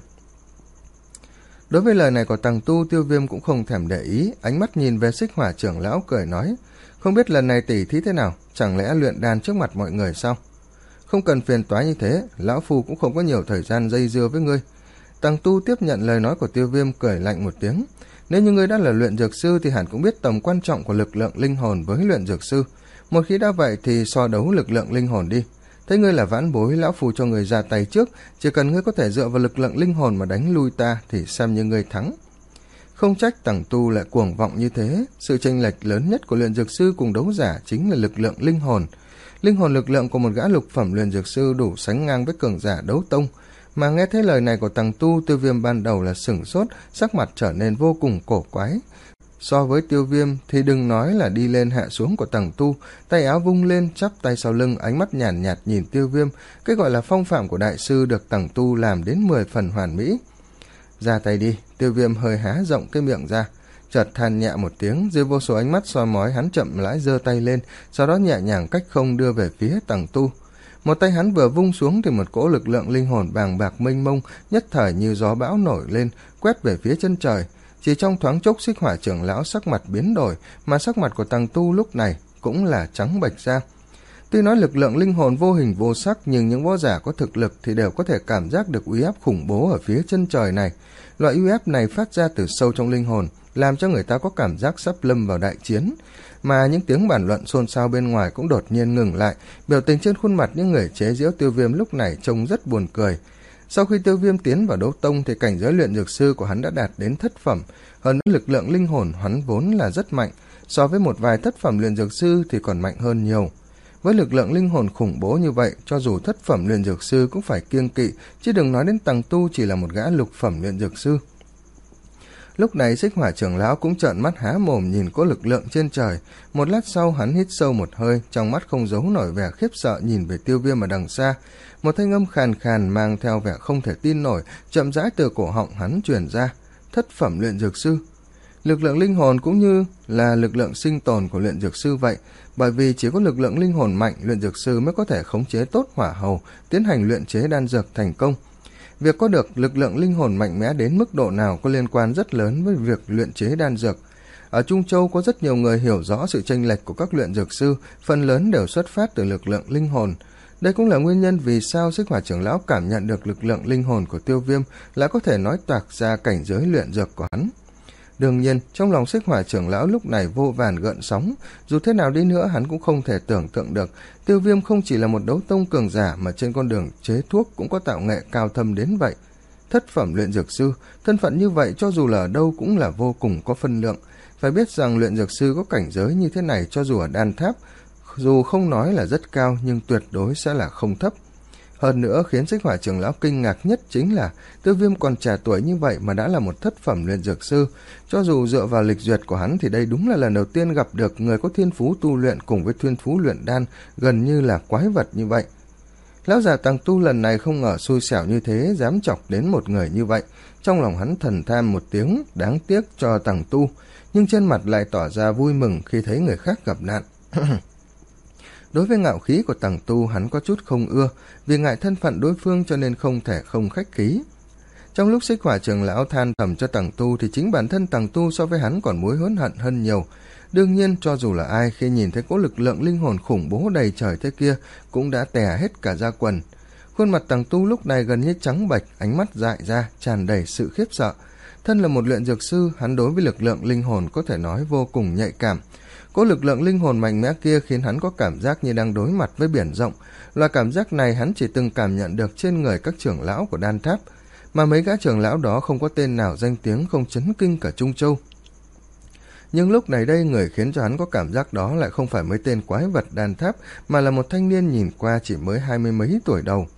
Đối với lời này của Tằng Tu, Tiêu Viêm cũng không thèm để ý, ánh mắt nhìn về Xích Hỏa trưởng lão cười nói: không biết lần này tỉ thí thế nào, chẳng lẽ luyện đan trước mặt mọi người sao? Không cần phiền toái như thế, lão phu cũng không có nhiều thời gian dây dưa với ngươi. Tằng Tu tiếp nhận lời nói của Tiêu Viêm, cười lạnh một tiếng: nếu như ngươi đã là luyện dược sư thì hẳn cũng biết tầm quan trọng của lực lượng linh hồn với luyện dược sư. Một khi đã vậy thì so đấu lực lượng linh hồn đi. Thấy ngươi là vãn bối, lão phu cho ngươi ra tay trước, chỉ cần ngươi có thể dựa vào lực lượng linh hồn mà đánh lui ta thì xem như ngươi thắng. Không trách Tằng Tu lại cuồng vọng như thế, sự chênh lệch lớn nhất của luyện dược sư cùng đấu giả chính là lực lượng linh hồn. Linh hồn lực lượng của một gã lục phẩm luyện dược sư đủ sánh ngang với cường giả đấu tông. Mà nghe thấy lời này của Tằng Tu, Tiêu Viêm ban đầu là sửng sốt, sắc mặt trở nên vô cùng cổ quái. So với Tiêu Viêm thì đừng nói là đi lên hạ xuống của Tằng Tu, tay áo vung lên, chắp tay sau lưng, ánh mắt nhàn nhạt, nhạt nhìn Tiêu Viêm, cái gọi là phong phạm của đại sư được Tằng Tu làm đến mười phần hoàn mỹ. Ra tay đi. Tiêu Viêm hơi há rộng cái miệng ra, chợt than nhẹ một tiếng, dưới vô số ánh mắt soi mói hắn chậm rãi giơ tay lên, sau đó nhẹ nhàng cách không đưa về phía Tằng Tu. Một tay hắn vừa vung xuống thì một cỗ lực lượng linh hồn bàng bạc mênh mông nhất thời như gió bão nổi lên, quét về phía chân trời. Chỉ trong thoáng chốc, Xích Hỏa trưởng lão sắc mặt biến đổi, mà sắc mặt của Tằng Tu lúc này cũng là trắng bệch ra. Tuy nói lực lượng linh hồn vô hình vô sắc, nhưng những võ giả có thực lực thì đều có thể cảm giác được uy áp khủng bố ở phía chân trời này. Loại uy áp này phát ra từ sâu trong linh hồn, làm cho người ta có cảm giác sắp lâm vào đại chiến. Mà những tiếng bàn luận xôn xao bên ngoài cũng đột nhiên ngừng lại, biểu tình trên khuôn mặt những người chế giễu Tiêu Viêm lúc này trông rất buồn cười. Sau khi Tiêu Viêm tiến vào đấu tông thì cảnh giới luyện dược sư của hắn đã đạt đến thất phẩm, hơn nữa lực lượng linh hồn hắn vốn là rất mạnh, so với một vài thất phẩm luyện dược sư thì còn mạnh hơn nhiều. Với lực lượng linh hồn khủng bố như vậy, cho dù thất phẩm luyện dược sư cũng phải kiêng kỵ, chứ đừng nói đến Tằng Tu chỉ là một gã lục phẩm luyện dược sư. Lúc này Xích Hỏa trưởng lão cũng trợn mắt há mồm nhìn cỗ lực lượng trên trời. Một lát sau hắn hít sâu một hơi, trong mắt không giấu nổi vẻ khiếp sợ nhìn về Tiêu Viêm ở đằng xa. Một thanh âm khàn khàn mang theo vẻ không thể tin nổi chậm rãi từ cổ họng hắn truyền ra: thất phẩm luyện dược sư. Lực lượng linh hồn cũng như là lực lượng sinh tồn của luyện dược sư vậy, bởi vì chỉ có lực lượng linh hồn mạnh, luyện dược sư mới có thể khống chế tốt hỏa hầu, tiến hành luyện chế đan dược thành công. Việc có được lực lượng linh hồn mạnh mẽ đến mức độ nào có liên quan rất lớn với việc luyện chế đan dược. Ở Trung Châu có rất nhiều người hiểu rõ sự chênh lệch của các luyện dược sư, phần lớn đều xuất phát từ lực lượng linh hồn. Đây cũng là nguyên nhân vì sao Xích Hỏa trưởng lão cảm nhận được lực lượng linh hồn của Tiêu Viêm lại có thể nói toạc ra cảnh giới luyện dược của hắn. Đương nhiên, trong lòng Xích Hỏa trưởng lão lúc này vô vàn gợn sóng, dù thế nào đi nữa hắn cũng không thể tưởng tượng được Tiêu Viêm không chỉ là một đấu tông cường giả mà trên con đường chế thuốc cũng có tạo nghệ cao thâm đến vậy. Thất phẩm luyện dược sư, thân phận như vậy cho dù là ở đâu cũng là vô cùng có phân lượng. Phải biết rằng luyện dược sư có cảnh giới như thế này cho dù ở đan tháp, dù không nói là rất cao nhưng tuyệt đối sẽ là không thấp. Hơn nữa khiến Xích Hỏa trưởng lão kinh ngạc nhất chính là Tiêu Viêm còn trẻ tuổi như vậy mà đã là một thất phẩm luyện dược sư. Cho dù dựa vào lịch duyệt của hắn thì đây đúng là lần đầu tiên gặp được người có thiên phú tu luyện cùng với thiên phú luyện đan gần như là quái vật như vậy. Lão già Tằng Tu lần này không ngờ xui xẻo như thế, dám chọc đến một người như vậy. Trong lòng hắn thầm than một tiếng đáng tiếc cho Tằng Tu, nhưng trên mặt lại tỏ ra vui mừng khi thấy người khác gặp nạn. Đối với ngạo khí của Tằng Tu hắn có chút không ưa, vì ngại thân phận đối phương cho nên không thể không khách khí. Trong lúc Xích Hỏa trưởng lão than thầm cho Tằng Tu thì chính bản thân Tằng Tu so với hắn còn mối hớn hận hơn nhiều. Đương nhiên cho dù là ai khi nhìn thấy cỗ lực lượng linh hồn khủng bố đầy trời thế kia cũng đã tè hết cả da quần. Khuôn mặt Tằng Tu lúc này gần như trắng bệch, ánh mắt dại ra tràn đầy sự khiếp sợ. Thân là một luyện dược sư, hắn đối với lực lượng linh hồn có thể nói vô cùng nhạy cảm. Cỗ lực lượng linh hồn mạnh mẽ kia khiến hắn có cảm giác như đang đối mặt với biển rộng. Loại cảm giác này hắn chỉ từng cảm nhận được trên người các trưởng lão của đan tháp, mà mấy gã trưởng lão đó không có tên nào danh tiếng không chấn kinh cả Trung Châu. Nhưng lúc này đây người khiến cho hắn có cảm giác đó lại không phải mấy tên quái vật đan tháp, mà là một thanh niên nhìn qua chỉ mới hai mươi mấy tuổi đầu.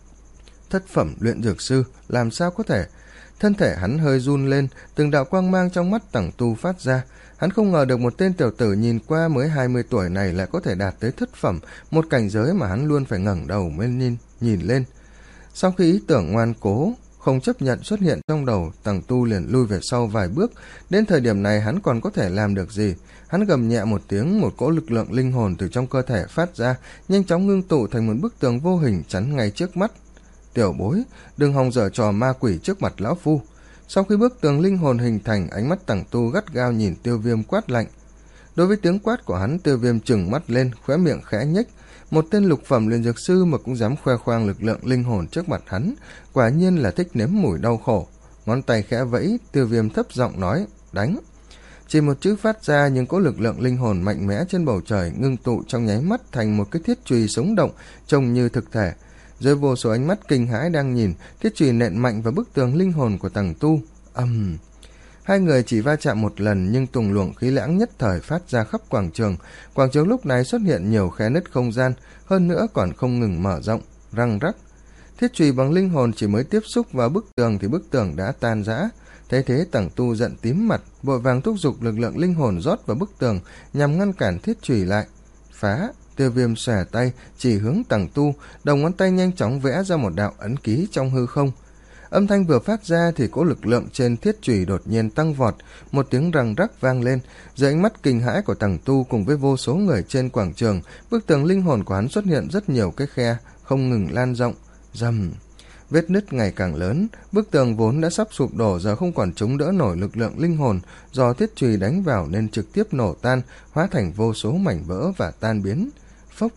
Thất phẩm luyện dược sư, làm sao có thể? Thân thể hắn hơi run lên, từng đạo quang mang trong mắt Tằng Tu phát ra. Hắn không ngờ được một tên tiểu tử nhìn qua mới hai mươi tuổi này lại có thể đạt tới thất phẩm, một cảnh giới mà hắn luôn phải ngẩng đầu mới nhìn, nhìn lên. Sau khi ý tưởng ngoan cố, không chấp nhận xuất hiện trong đầu, Tằng Tu liền lui về sau vài bước. Đến thời điểm này hắn còn có thể làm được gì? Hắn gầm nhẹ một tiếng, một cỗ lực lượng linh hồn từ trong cơ thể phát ra, nhanh chóng ngưng tụ thành một bức tường vô hình chắn ngay trước mắt. Tiểu bối, đừng hòng giở trò ma quỷ trước mặt lão phu. Sau khi bức tường linh hồn hình thành, ánh mắt Tằng Tu gắt gao nhìn Tiêu Viêm quát lạnh. Đối với tiếng quát của hắn, Tiêu Viêm trừng mắt lên, khóe miệng khẽ nhếch. Một tên lục phẩm luyện dược sư mà cũng dám khoe khoang lực lượng linh hồn trước mặt hắn, quả nhiên là thích nếm mùi đau khổ. Ngón tay khẽ vẫy, Tiêu Viêm thấp giọng nói: đánh. Chỉ một chữ phát ra, nhưng có lực lượng linh hồn mạnh mẽ trên bầu trời ngưng tụ trong nháy mắt thành một cái thiết chùy sống động, trông như thực thể. Dưới vô số ánh mắt kinh hãi đang nhìn, thiết chùy nện mạnh vào bức tường linh hồn của Tằng Tu. Ầm! Um. Hai người chỉ va chạm một lần nhưng tùng luồng khí lãng nhất thời phát ra khắp quảng trường. Quảng trường lúc này xuất hiện nhiều khe nứt không gian, hơn nữa còn không ngừng mở rộng, răng rắc. Thiết chùy bằng linh hồn chỉ mới tiếp xúc vào bức tường thì bức tường đã tan rã. Thế thế Tằng Tu giận tím mặt, vội vàng thúc giục lực lượng linh hồn rót vào bức tường nhằm ngăn cản thiết chùy lại. Phá! Tiêu Viêm xòe tay chỉ hướng Tằng Tu, đầu ngón tay nhanh chóng vẽ ra một đạo ấn ký trong hư không. Âm thanh vừa phát ra thì cỗ lực lượng trên thiết chùy đột nhiên tăng vọt, một tiếng răng rắc vang lên. Dưới ánh mắt kinh hãi của Tằng Tu cùng với vô số người trên quảng trường, bức tường linh hồn của hắn xuất hiện rất nhiều cái khe, không ngừng lan rộng. Rầm! Vết nứt ngày càng lớn, bức tường vốn đã sắp sụp đổ giờ không còn chống đỡ nổi lực lượng linh hồn do thiết chùy đánh vào nên trực tiếp nổ tan, hóa thành vô số mảnh vỡ và tan biến. Phốc!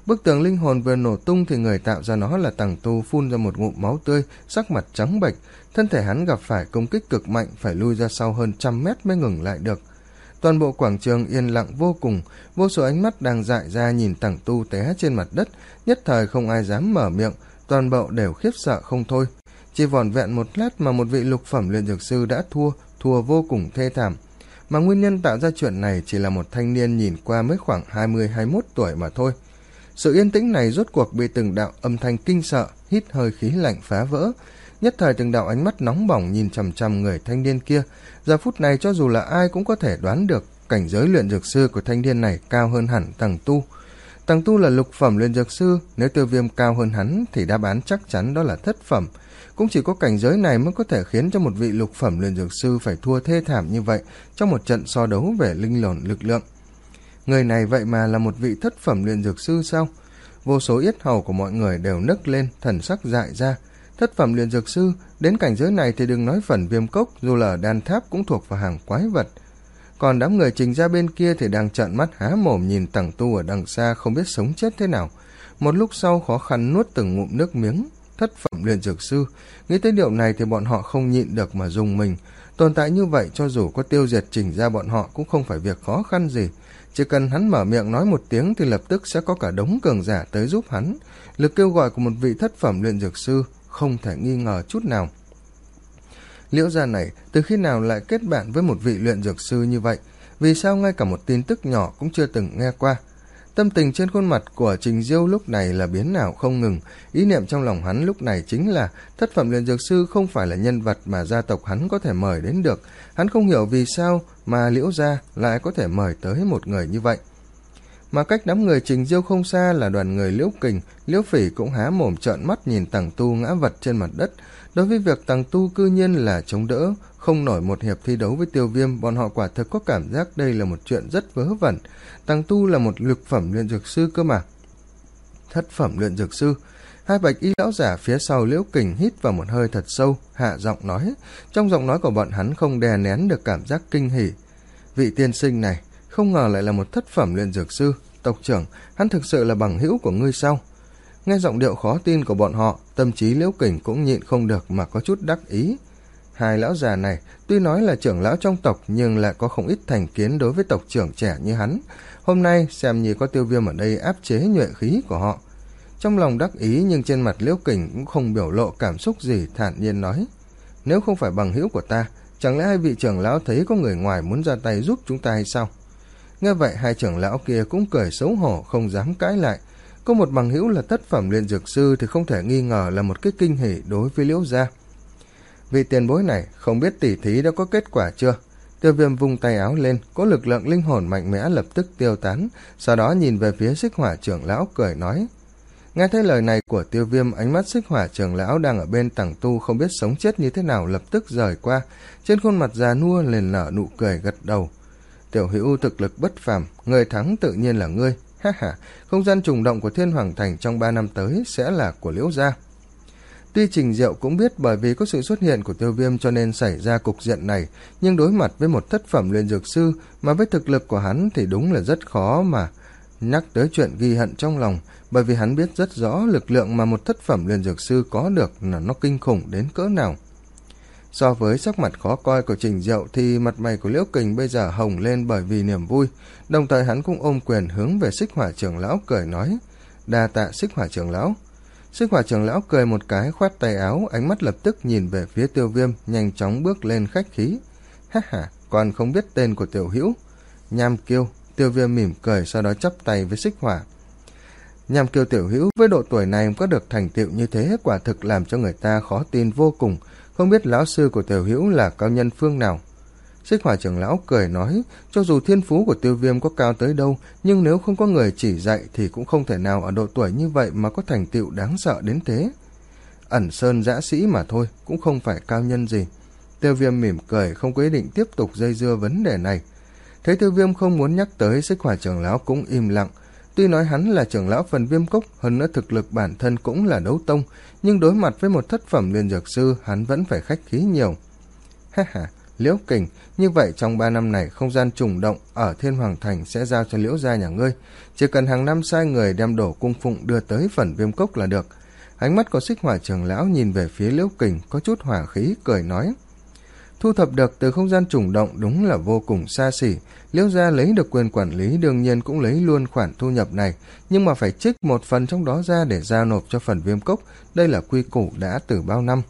Bức tường linh hồn vừa nổ tung thì người tạo ra nó là Tằng Tu phun ra một ngụm máu tươi, sắc mặt trắng bệch, thân thể hắn gặp phải công kích cực mạnh, phải lui ra sau hơn trăm mét mới ngừng lại được. Toàn bộ quảng trường yên lặng vô cùng, vô số ánh mắt đang dại ra nhìn Tằng Tu té trên mặt đất, nhất thời không ai dám mở miệng, toàn bộ đều khiếp sợ không thôi. Chỉ vỏn vẹn một lát mà một vị lục phẩm luyện dược sư đã thua, thua vô cùng thê thảm. Mà nguyên nhân tạo ra chuyện này chỉ là một thanh niên nhìn qua mới khoảng hai mươi hai mươi mốt tuổi mà thôi. Sự yên tĩnh này rốt cuộc bị từng đạo âm thanh kinh sợ, hít hơi khí lạnh phá vỡ. Nhất thời từng đạo ánh mắt nóng bỏng nhìn chằm chằm người thanh niên kia. Giờ phút này cho dù là ai cũng có thể đoán được cảnh giới luyện dược sư của thanh niên này cao hơn hẳn Tằng Tu. Tằng Tu là lục phẩm luyện dược sư, nếu Tiêu Viêm cao hơn hắn thì đáp án chắc chắn đó là thất phẩm. Cũng chỉ có cảnh giới này mới có thể khiến cho một vị lục phẩm luyện dược sư phải thua thê thảm như vậy trong một trận so đấu về linh hồn lực lượng. Người này vậy mà là một vị thất phẩm luyện dược sư sao? Vô số yết hầu của mọi người đều nức lên, thần sắc dại ra. Thất phẩm luyện dược sư, đến cảnh giới này thì đừng nói phần Viêm Cốc, dù là ở đan tháp cũng thuộc vào hàng quái vật. Còn đám người Trình ra bên kia thì đang trợn mắt há mồm nhìn Tằng Tu ở đằng xa không biết sống chết thế nào. Một lúc sau khó khăn nuốt từng ngụm nước miếng. Thất phẩm luyện dược sư, nghĩ tới điều này thì bọn họ không nhịn được mà rùng mình. Tồn tại như vậy cho dù có tiêu diệt Trình ra bọn họ cũng không phải việc khó khăn gì. Chỉ cần hắn mở miệng nói một tiếng thì lập tức sẽ có cả đống cường giả tới giúp hắn. Lực kêu gọi của một vị thất phẩm luyện dược sư không thể nghi ngờ chút nào. Liễu gia này từ khi nào lại kết bạn với một vị luyện dược sư như vậy? Vì sao ngay cả một tin tức nhỏ cũng chưa từng nghe qua? Tâm tình trên khuôn mặt của Trình Diêu lúc này là biến ảo không ngừng. Ý niệm trong lòng hắn lúc này chính là thất phẩm luyện dược sư không phải là nhân vật mà gia tộc hắn có thể mời đến được. Hắn không hiểu vì sao mà Liễu gia lại có thể mời tới một người như vậy. Mà cách đám người Trình Diêu không xa là đoàn người Liễu Kình, Liễu Phỉ cũng há mồm trợn mắt nhìn Tằng Tu ngã vật trên mặt đất. Đối với việc Tằng Tu cư nhiên là chống đỡ, không nổi một hiệp thi đấu với Tiêu Viêm, bọn họ quả thực có cảm giác đây là một chuyện rất vớ vẩn. Tằng Tu là một lục phẩm luyện dược sư cơ mà. Thất phẩm luyện dược sư. Hai bạch y lão giả phía sau Liễu Kình hít vào một hơi thật sâu, hạ giọng nói. Trong giọng nói của bọn hắn không đè nén được cảm giác kinh hỉ. Vị tiên sinh này không ngờ lại là một thất phẩm luyện dược sư. Tộc trưởng, hắn thực sự là bằng hữu của ngươi sao? Nghe giọng điệu khó tin của bọn họ, tâm trí Liễu Kình cũng nhịn không được mà có chút đắc ý. Hai lão già này tuy nói là trưởng lão trong tộc nhưng lại có không ít thành kiến đối với tộc trưởng trẻ như hắn. Hôm nay xem như có Tiêu Viêm ở đây áp chế nhuệ khí của họ. Trong lòng đắc ý nhưng trên mặt Liễu Kình cũng không biểu lộ cảm xúc gì, thản nhiên nói. Nếu không phải bằng hữu của ta, chẳng lẽ hai vị trưởng lão thấy có người ngoài muốn ra tay giúp chúng ta hay sao? Nghe vậy hai trưởng lão kia cũng cười xấu hổ không dám cãi lại. Có một bằng hữu là thất phẩm luyện dược sư thì không thể nghi ngờ là một cái kinh hỉ đối với Liễu gia. Vị tiền bối này không biết tỉ thí đã có kết quả chưa? Tiêu Viêm vung tay áo lên, có lực lượng linh hồn mạnh mẽ lập tức tiêu tán, sau đó nhìn về phía Xích Hỏa trưởng lão cười nói. Nghe thấy lời này của Tiêu Viêm, ánh mắt Xích Hỏa trưởng lão đang ở bên Tằng Tu không biết sống chết như thế nào lập tức rời qua, trên khuôn mặt già nua liền nở nụ cười gật đầu. Tiểu hữu thực lực bất phàm, người thắng tự nhiên là ngươi. Ha ha, không gian trùng động của Thiên Hoàng Thành trong ba năm tới sẽ là của Liễu gia. Tuy Trình Diệu cũng biết bởi vì có sự xuất hiện của Tiêu Viêm cho nên xảy ra cục diện này, nhưng đối mặt với một thất phẩm luyện dược sư mà với thực lực của hắn thì đúng là rất khó mà nhắc tới chuyện ghi hận trong lòng, bởi vì hắn biết rất rõ lực lượng mà một thất phẩm luyện dược sư có được là nó kinh khủng đến cỡ nào. So với sắc mặt khó coi của Trình Diệu thì mặt mày của Liễu Kình bây giờ hồng lên bởi vì niềm vui, đồng thời hắn cũng ôm quyền hướng về Xích Hỏa trưởng lão cười nói. Đa tạ Xích Hỏa trưởng lão. Xích Hỏa trưởng lão cười một cái khoát tay áo, ánh mắt lập tức nhìn về phía Tiêu Viêm, nhanh chóng bước lên khách khí. Ha ha, còn không biết tên của tiểu hữu. Nham Kiêu. Tiêu Viêm mỉm cười sau đó chắp tay với Xích Hỏa. Nham Kiêu tiểu hữu với độ tuổi này có được thành tựu như thế quả thực làm cho người ta khó tin vô cùng, không biết lão sư của tiểu hữu là cao nhân phương nào. Xích Hỏa trưởng lão cười nói, cho dù thiên phú của Tiêu Viêm có cao tới đâu, nhưng nếu không có người chỉ dạy thì cũng không thể nào ở độ tuổi như vậy mà có thành tựu đáng sợ đến thế. Ẩn sơn dã sĩ mà thôi, cũng không phải cao nhân gì. Tiêu Viêm mỉm cười, không có ý định tiếp tục dây dưa vấn đề này. Thấy Tiêu Viêm không muốn nhắc tới, Xích Hỏa trưởng lão cũng im lặng. Tuy nói hắn là trưởng lão phần Viêm Cốc, hơn nữa thực lực bản thân cũng là đấu tông, nhưng đối mặt với một thất phẩm luyện dược sư, hắn vẫn phải khách khí nhiều. Ha ha, Liễu Kình, như vậy trong ba năm này không gian trùng động ở Thiên Hoàng Thành sẽ giao cho Liễu gia nhà ngươi, chỉ cần hàng năm sai người đem đổ cung phụng đưa tới Phần Viêm Cốc là được. Ánh mắt của Xích Hỏa trưởng lão nhìn về phía Liễu Kình có chút hỏa khí, cười nói: thu thập được từ không gian trùng động đúng là vô cùng xa xỉ, Liễu gia lấy được quyền quản lý đương nhiên cũng lấy luôn khoản thu nhập này, nhưng mà phải trích một phần trong đó ra để giao nộp cho Phần Viêm Cốc, đây là quy củ đã từ bao năm.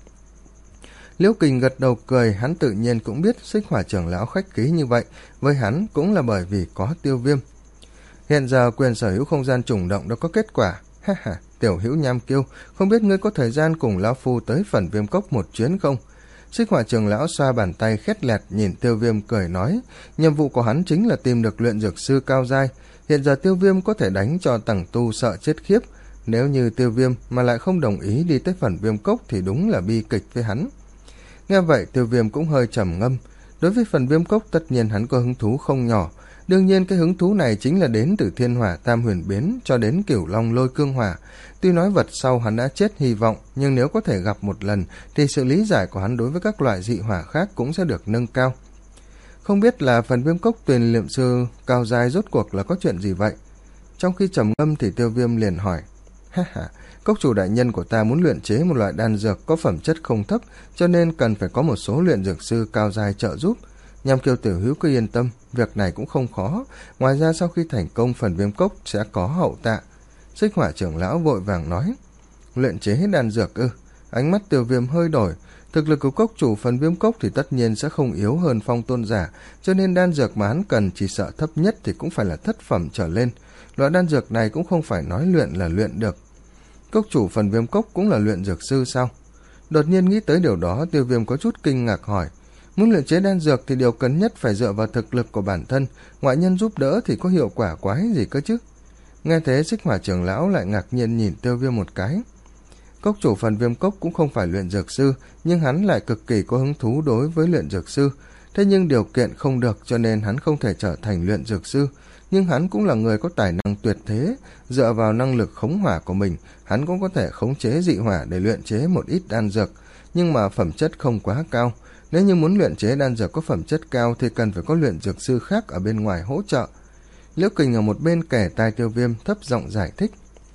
Liễu Kình gật đầu cười, hắn tự nhiên cũng biết Xích Hỏa trưởng lão khách khí như vậy với hắn cũng là bởi vì có Tiêu Viêm. Hiện giờ quyền sở hữu không gian trùng động đã có kết quả, ha ha, tiểu hữu Nham Kiêu, không biết ngươi có thời gian cùng lão phu tới Phần Viêm Cốc một chuyến không? Xích Hỏa trưởng lão xoa bàn tay khét lẹt nhìn Tiêu Viêm cười nói, nhiệm vụ của hắn chính là tìm được luyện dược sư cao giai, hiện giờ Tiêu Viêm có thể đánh cho Tằng Tu sợ chết khiếp, nếu như Tiêu Viêm mà lại không đồng ý đi tới Phần Viêm Cốc thì đúng là bi kịch với hắn. Nghe vậy Tiêu Viêm cũng hơi trầm ngâm, đối với Phần Viêm Cốc tất nhiên hắn có hứng thú không nhỏ, đương nhiên cái hứng thú này chính là đến từ Thiên Hỏa Tam Huyền Biến cho đến Cửu Long Lôi Cương Hỏa. Tuy nói vật sau hắn đã chết hy vọng, nhưng nếu có thể gặp một lần thì sự lý giải của hắn đối với các loại dị hỏa khác cũng sẽ được nâng cao. Không biết là Phần Viêm Cốc tuyển liệm sư cao giai rốt cuộc là có chuyện gì vậy? Trong khi trầm ngâm thì Tiêu Viêm liền hỏi, ha ha, cốc chủ đại nhân của ta muốn luyện chế một loại đan dược có phẩm chất không thấp, cho nên cần phải có một số luyện dược sư cao giai trợ giúp. Nham Kiêu tiểu hữu cứ yên tâm, việc này cũng không khó, ngoài ra sau khi thành công Phần Viêm Cốc sẽ có hậu tạ. Xích Hỏa trưởng lão vội vàng nói, luyện chế đan dược ư? Ánh mắt Tiêu Viêm hơi đổi, thực lực của cốc chủ Phần Viêm Cốc thì tất nhiên sẽ không yếu hơn Phong Tôn giả, cho nên đan dược mà hắn cần chỉ sợ thấp nhất thì cũng phải là thất phẩm trở lên. Loại đan dược này cũng không phải nói luyện là luyện được. Cốc chủ Phần Viêm Cốc cũng là luyện dược sư sao? Đột nhiên nghĩ tới điều đó, Tiêu Viêm có chút kinh ngạc hỏi, muốn luyện chế đan dược thì điều cần nhất phải dựa vào thực lực của bản thân, ngoại nhân giúp đỡ thì có hiệu quả quái gì cơ chứ? Nghe thế Xích Hỏa trưởng lão lại ngạc nhiên nhìn Tiêu Viêm một cái. Cốc chủ Phần Viêm Cốc cũng không phải luyện dược sư, nhưng hắn lại cực kỳ có hứng thú đối với luyện dược sư, thế nhưng điều kiện không được cho nên hắn không thể trở thành luyện dược sư. Nhưng hắn cũng là người có tài năng tuyệt thế, dựa vào năng lực khống hỏa của mình, hắn cũng có thể khống chế dị hỏa để luyện chế một ít đan dược, nhưng mà phẩm chất không quá cao. Nếu như muốn luyện chế đan dược có phẩm chất cao thì cần phải có luyện dược sư khác ở bên ngoài hỗ trợ. Liễu Kình ở một bên kể tai Tiêu Viêm thấp giọng giải thích.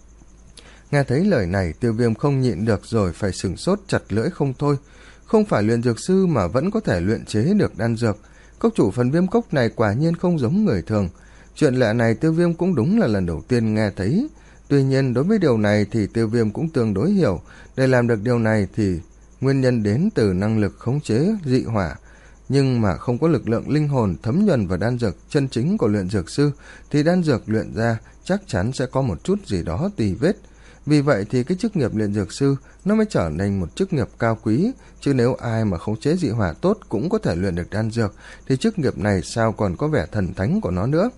Nghe thấy lời này, Tiêu Viêm không nhịn được rồi phải sửng sốt chặt lưỡi không thôi. Không phải luyện dược sư mà vẫn có thể luyện chế được đan dược. Cốc chủ Phần Viêm Cốc này quả nhiên không giống người thường. Chuyện lạ này Tiêu Viêm cũng đúng là lần đầu tiên nghe thấy. Tuy nhiên đối với điều này thì Tiêu Viêm cũng tương đối hiểu. Để làm được điều này thì nguyên nhân đến từ năng lực khống chế dị hỏa. Nhưng mà không có lực lượng linh hồn thấm nhuần vào đan dược chân chính của luyện dược sư thì đan dược luyện ra chắc chắn sẽ có một chút gì đó tì vết. Vì vậy thì cái chức nghiệp luyện dược sư nó mới trở thành một chức nghiệp cao quý, chứ nếu ai mà khống chế dị hỏa tốt cũng có thể luyện được đan dược thì chức nghiệp này sao còn có vẻ thần thánh của nó nữa.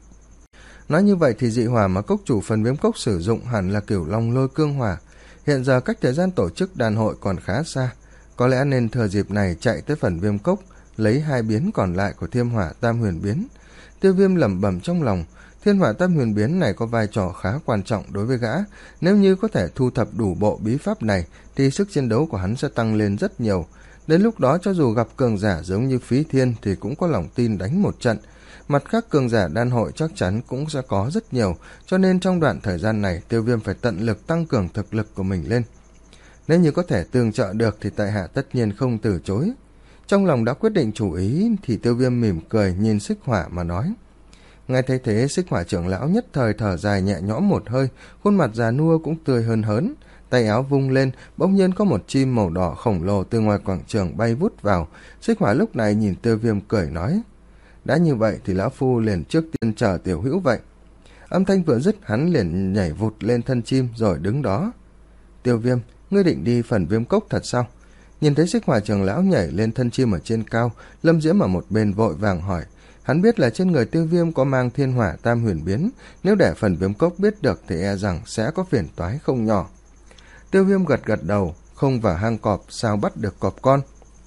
Nói như vậy thì dị hỏa mà cốc chủ Phần Viêm Cốc sử dụng hẳn là Cửu Long Lôi Cương Hỏa. Hiện giờ cách thời gian tổ chức đàn hội còn khá xa, có lẽ nên thừa dịp này chạy tới Phần Viêm Cốc lấy hai biến còn lại của Thiên Hỏa Tam Huyền Biến. Tiêu Viêm lẩm bẩm trong lòng, Thiên Hỏa Tam Huyền Biến này có vai trò khá quan trọng đối với gã, nếu như có thể thu thập đủ bộ bí pháp này thì sức chiến đấu của hắn sẽ tăng lên rất nhiều. Đến lúc đó cho dù gặp cường giả giống như Phí Thiên thì cũng có lòng tin đánh một trận. Mặt khác cường giả đan hội chắc chắn cũng sẽ có rất nhiều, cho nên trong đoạn thời gian này Tiêu Viêm phải tận lực tăng cường thực lực của mình lên. Nếu như có thể tương trợ được thì tại hạ tất nhiên không từ chối. Trong lòng đã quyết định chủ ý thì Tiêu Viêm mỉm cười nhìn Xích Hỏa mà nói. Ngay thấy thế Xích Hỏa trưởng lão nhất thời thở dài nhẹ nhõm một hơi, khuôn mặt già nua cũng tươi hơn hớn. Tay áo vung lên, bỗng nhiên có một chim màu đỏ khổng lồ từ ngoài quảng trường bay vút vào. Xích Hỏa lúc này nhìn Tiêu Viêm cười nói, đã như vậy thì lão phu liền trước tiên chờ tiểu hữu vậy. Âm thanh vừa dứt hắn liền nhảy vụt lên thân chim rồi đứng đó. Tiêu Viêm, ngươi định đi Phần Viêm Cốc thật sao? Nhìn thấy Xích Hỏa trưởng lão nhảy lên thân chim ở trên cao, Lâm Diễm ở một bên vội vàng hỏi. Hắn biết là trên người Tiêu Viêm có mang Thiên Hỏa Tam Huyền Biến, nếu để Phần Viêm Cốc biết được thì e rằng sẽ có phiền toái không nhỏ. Tiêu Viêm gật gật đầu, không vào hang cọp sao bắt được cọp con.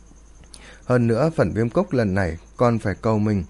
Hơn nữa Phần Viêm Cốc lần này còn phải cầu mình.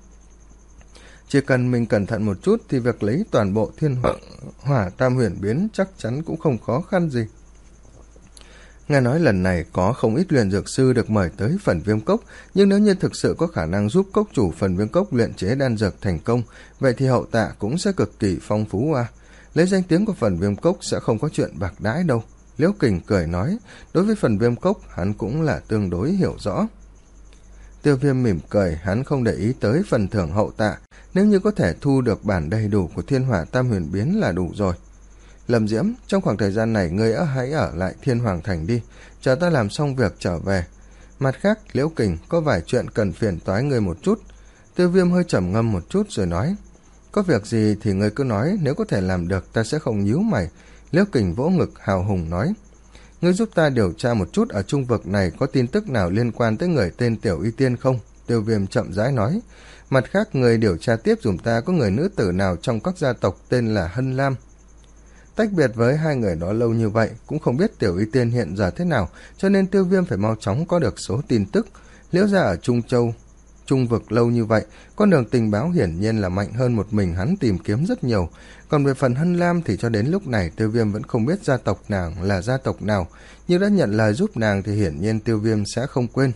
Chỉ cần mình cẩn thận một chút thì việc lấy toàn bộ Thiên Hỏa, hỏa Tam Huyền Biến chắc chắn cũng không khó khăn gì. Nghe nói lần này có không ít luyện dược sư được mời tới Phần Viêm Cốc, nhưng nếu như thực sự có khả năng giúp cốc chủ Phần Viêm Cốc luyện chế đan dược thành công, vậy thì hậu tạ cũng sẽ cực kỳ phong phú à. Lấy danh tiếng của Phần Viêm Cốc sẽ không có chuyện bạc đãi đâu. Liễu Kình cười nói, đối với Phần Viêm Cốc hắn cũng là tương đối hiểu rõ. Tiêu Viêm mỉm cười, hắn không để ý tới phần thưởng hậu tạ, nếu như có thể thu được bản đầy đủ của Thiên Hỏa Tam Huyền Biến là đủ rồi. Lâm Diễm, trong khoảng thời gian này ngươi ở hãy ở lại Thiên Hoàng Thành đi, chờ ta làm xong việc trở về. Mặt khác, Liễu Kình, có vài chuyện cần phiền toái ngươi một chút. Tiêu Viêm hơi trầm ngâm một chút rồi nói, có việc gì thì ngươi cứ nói, nếu có thể làm được ta sẽ không nhíu mày. Liễu Kình vỗ ngực hào hùng nói, ngươi giúp ta điều tra một chút ở trung vực này có tin tức nào liên quan tới người tên Tiểu Y Tiên không? Tiêu Viêm chậm rãi nói, mặt khác người điều tra tiếp dùm ta có người nữ tử nào trong các gia tộc tên là Hân Lam. Tách biệt với hai người đó lâu như vậy, cũng không biết Tiểu Y Tiên hiện giờ thế nào, cho nên Tiêu Viêm phải mau chóng có được số tin tức. Liễu gia ở Trung Châu, Trung vực lâu như vậy, con đường tình báo hiển nhiên là mạnh hơn một mình hắn tìm kiếm rất nhiều. Còn về phần Hân Lam thì cho đến lúc này Tiêu Viêm vẫn không biết gia tộc nàng là gia tộc nào, nhưng đã nhận lời giúp nàng thì hiển nhiên Tiêu Viêm sẽ không quên.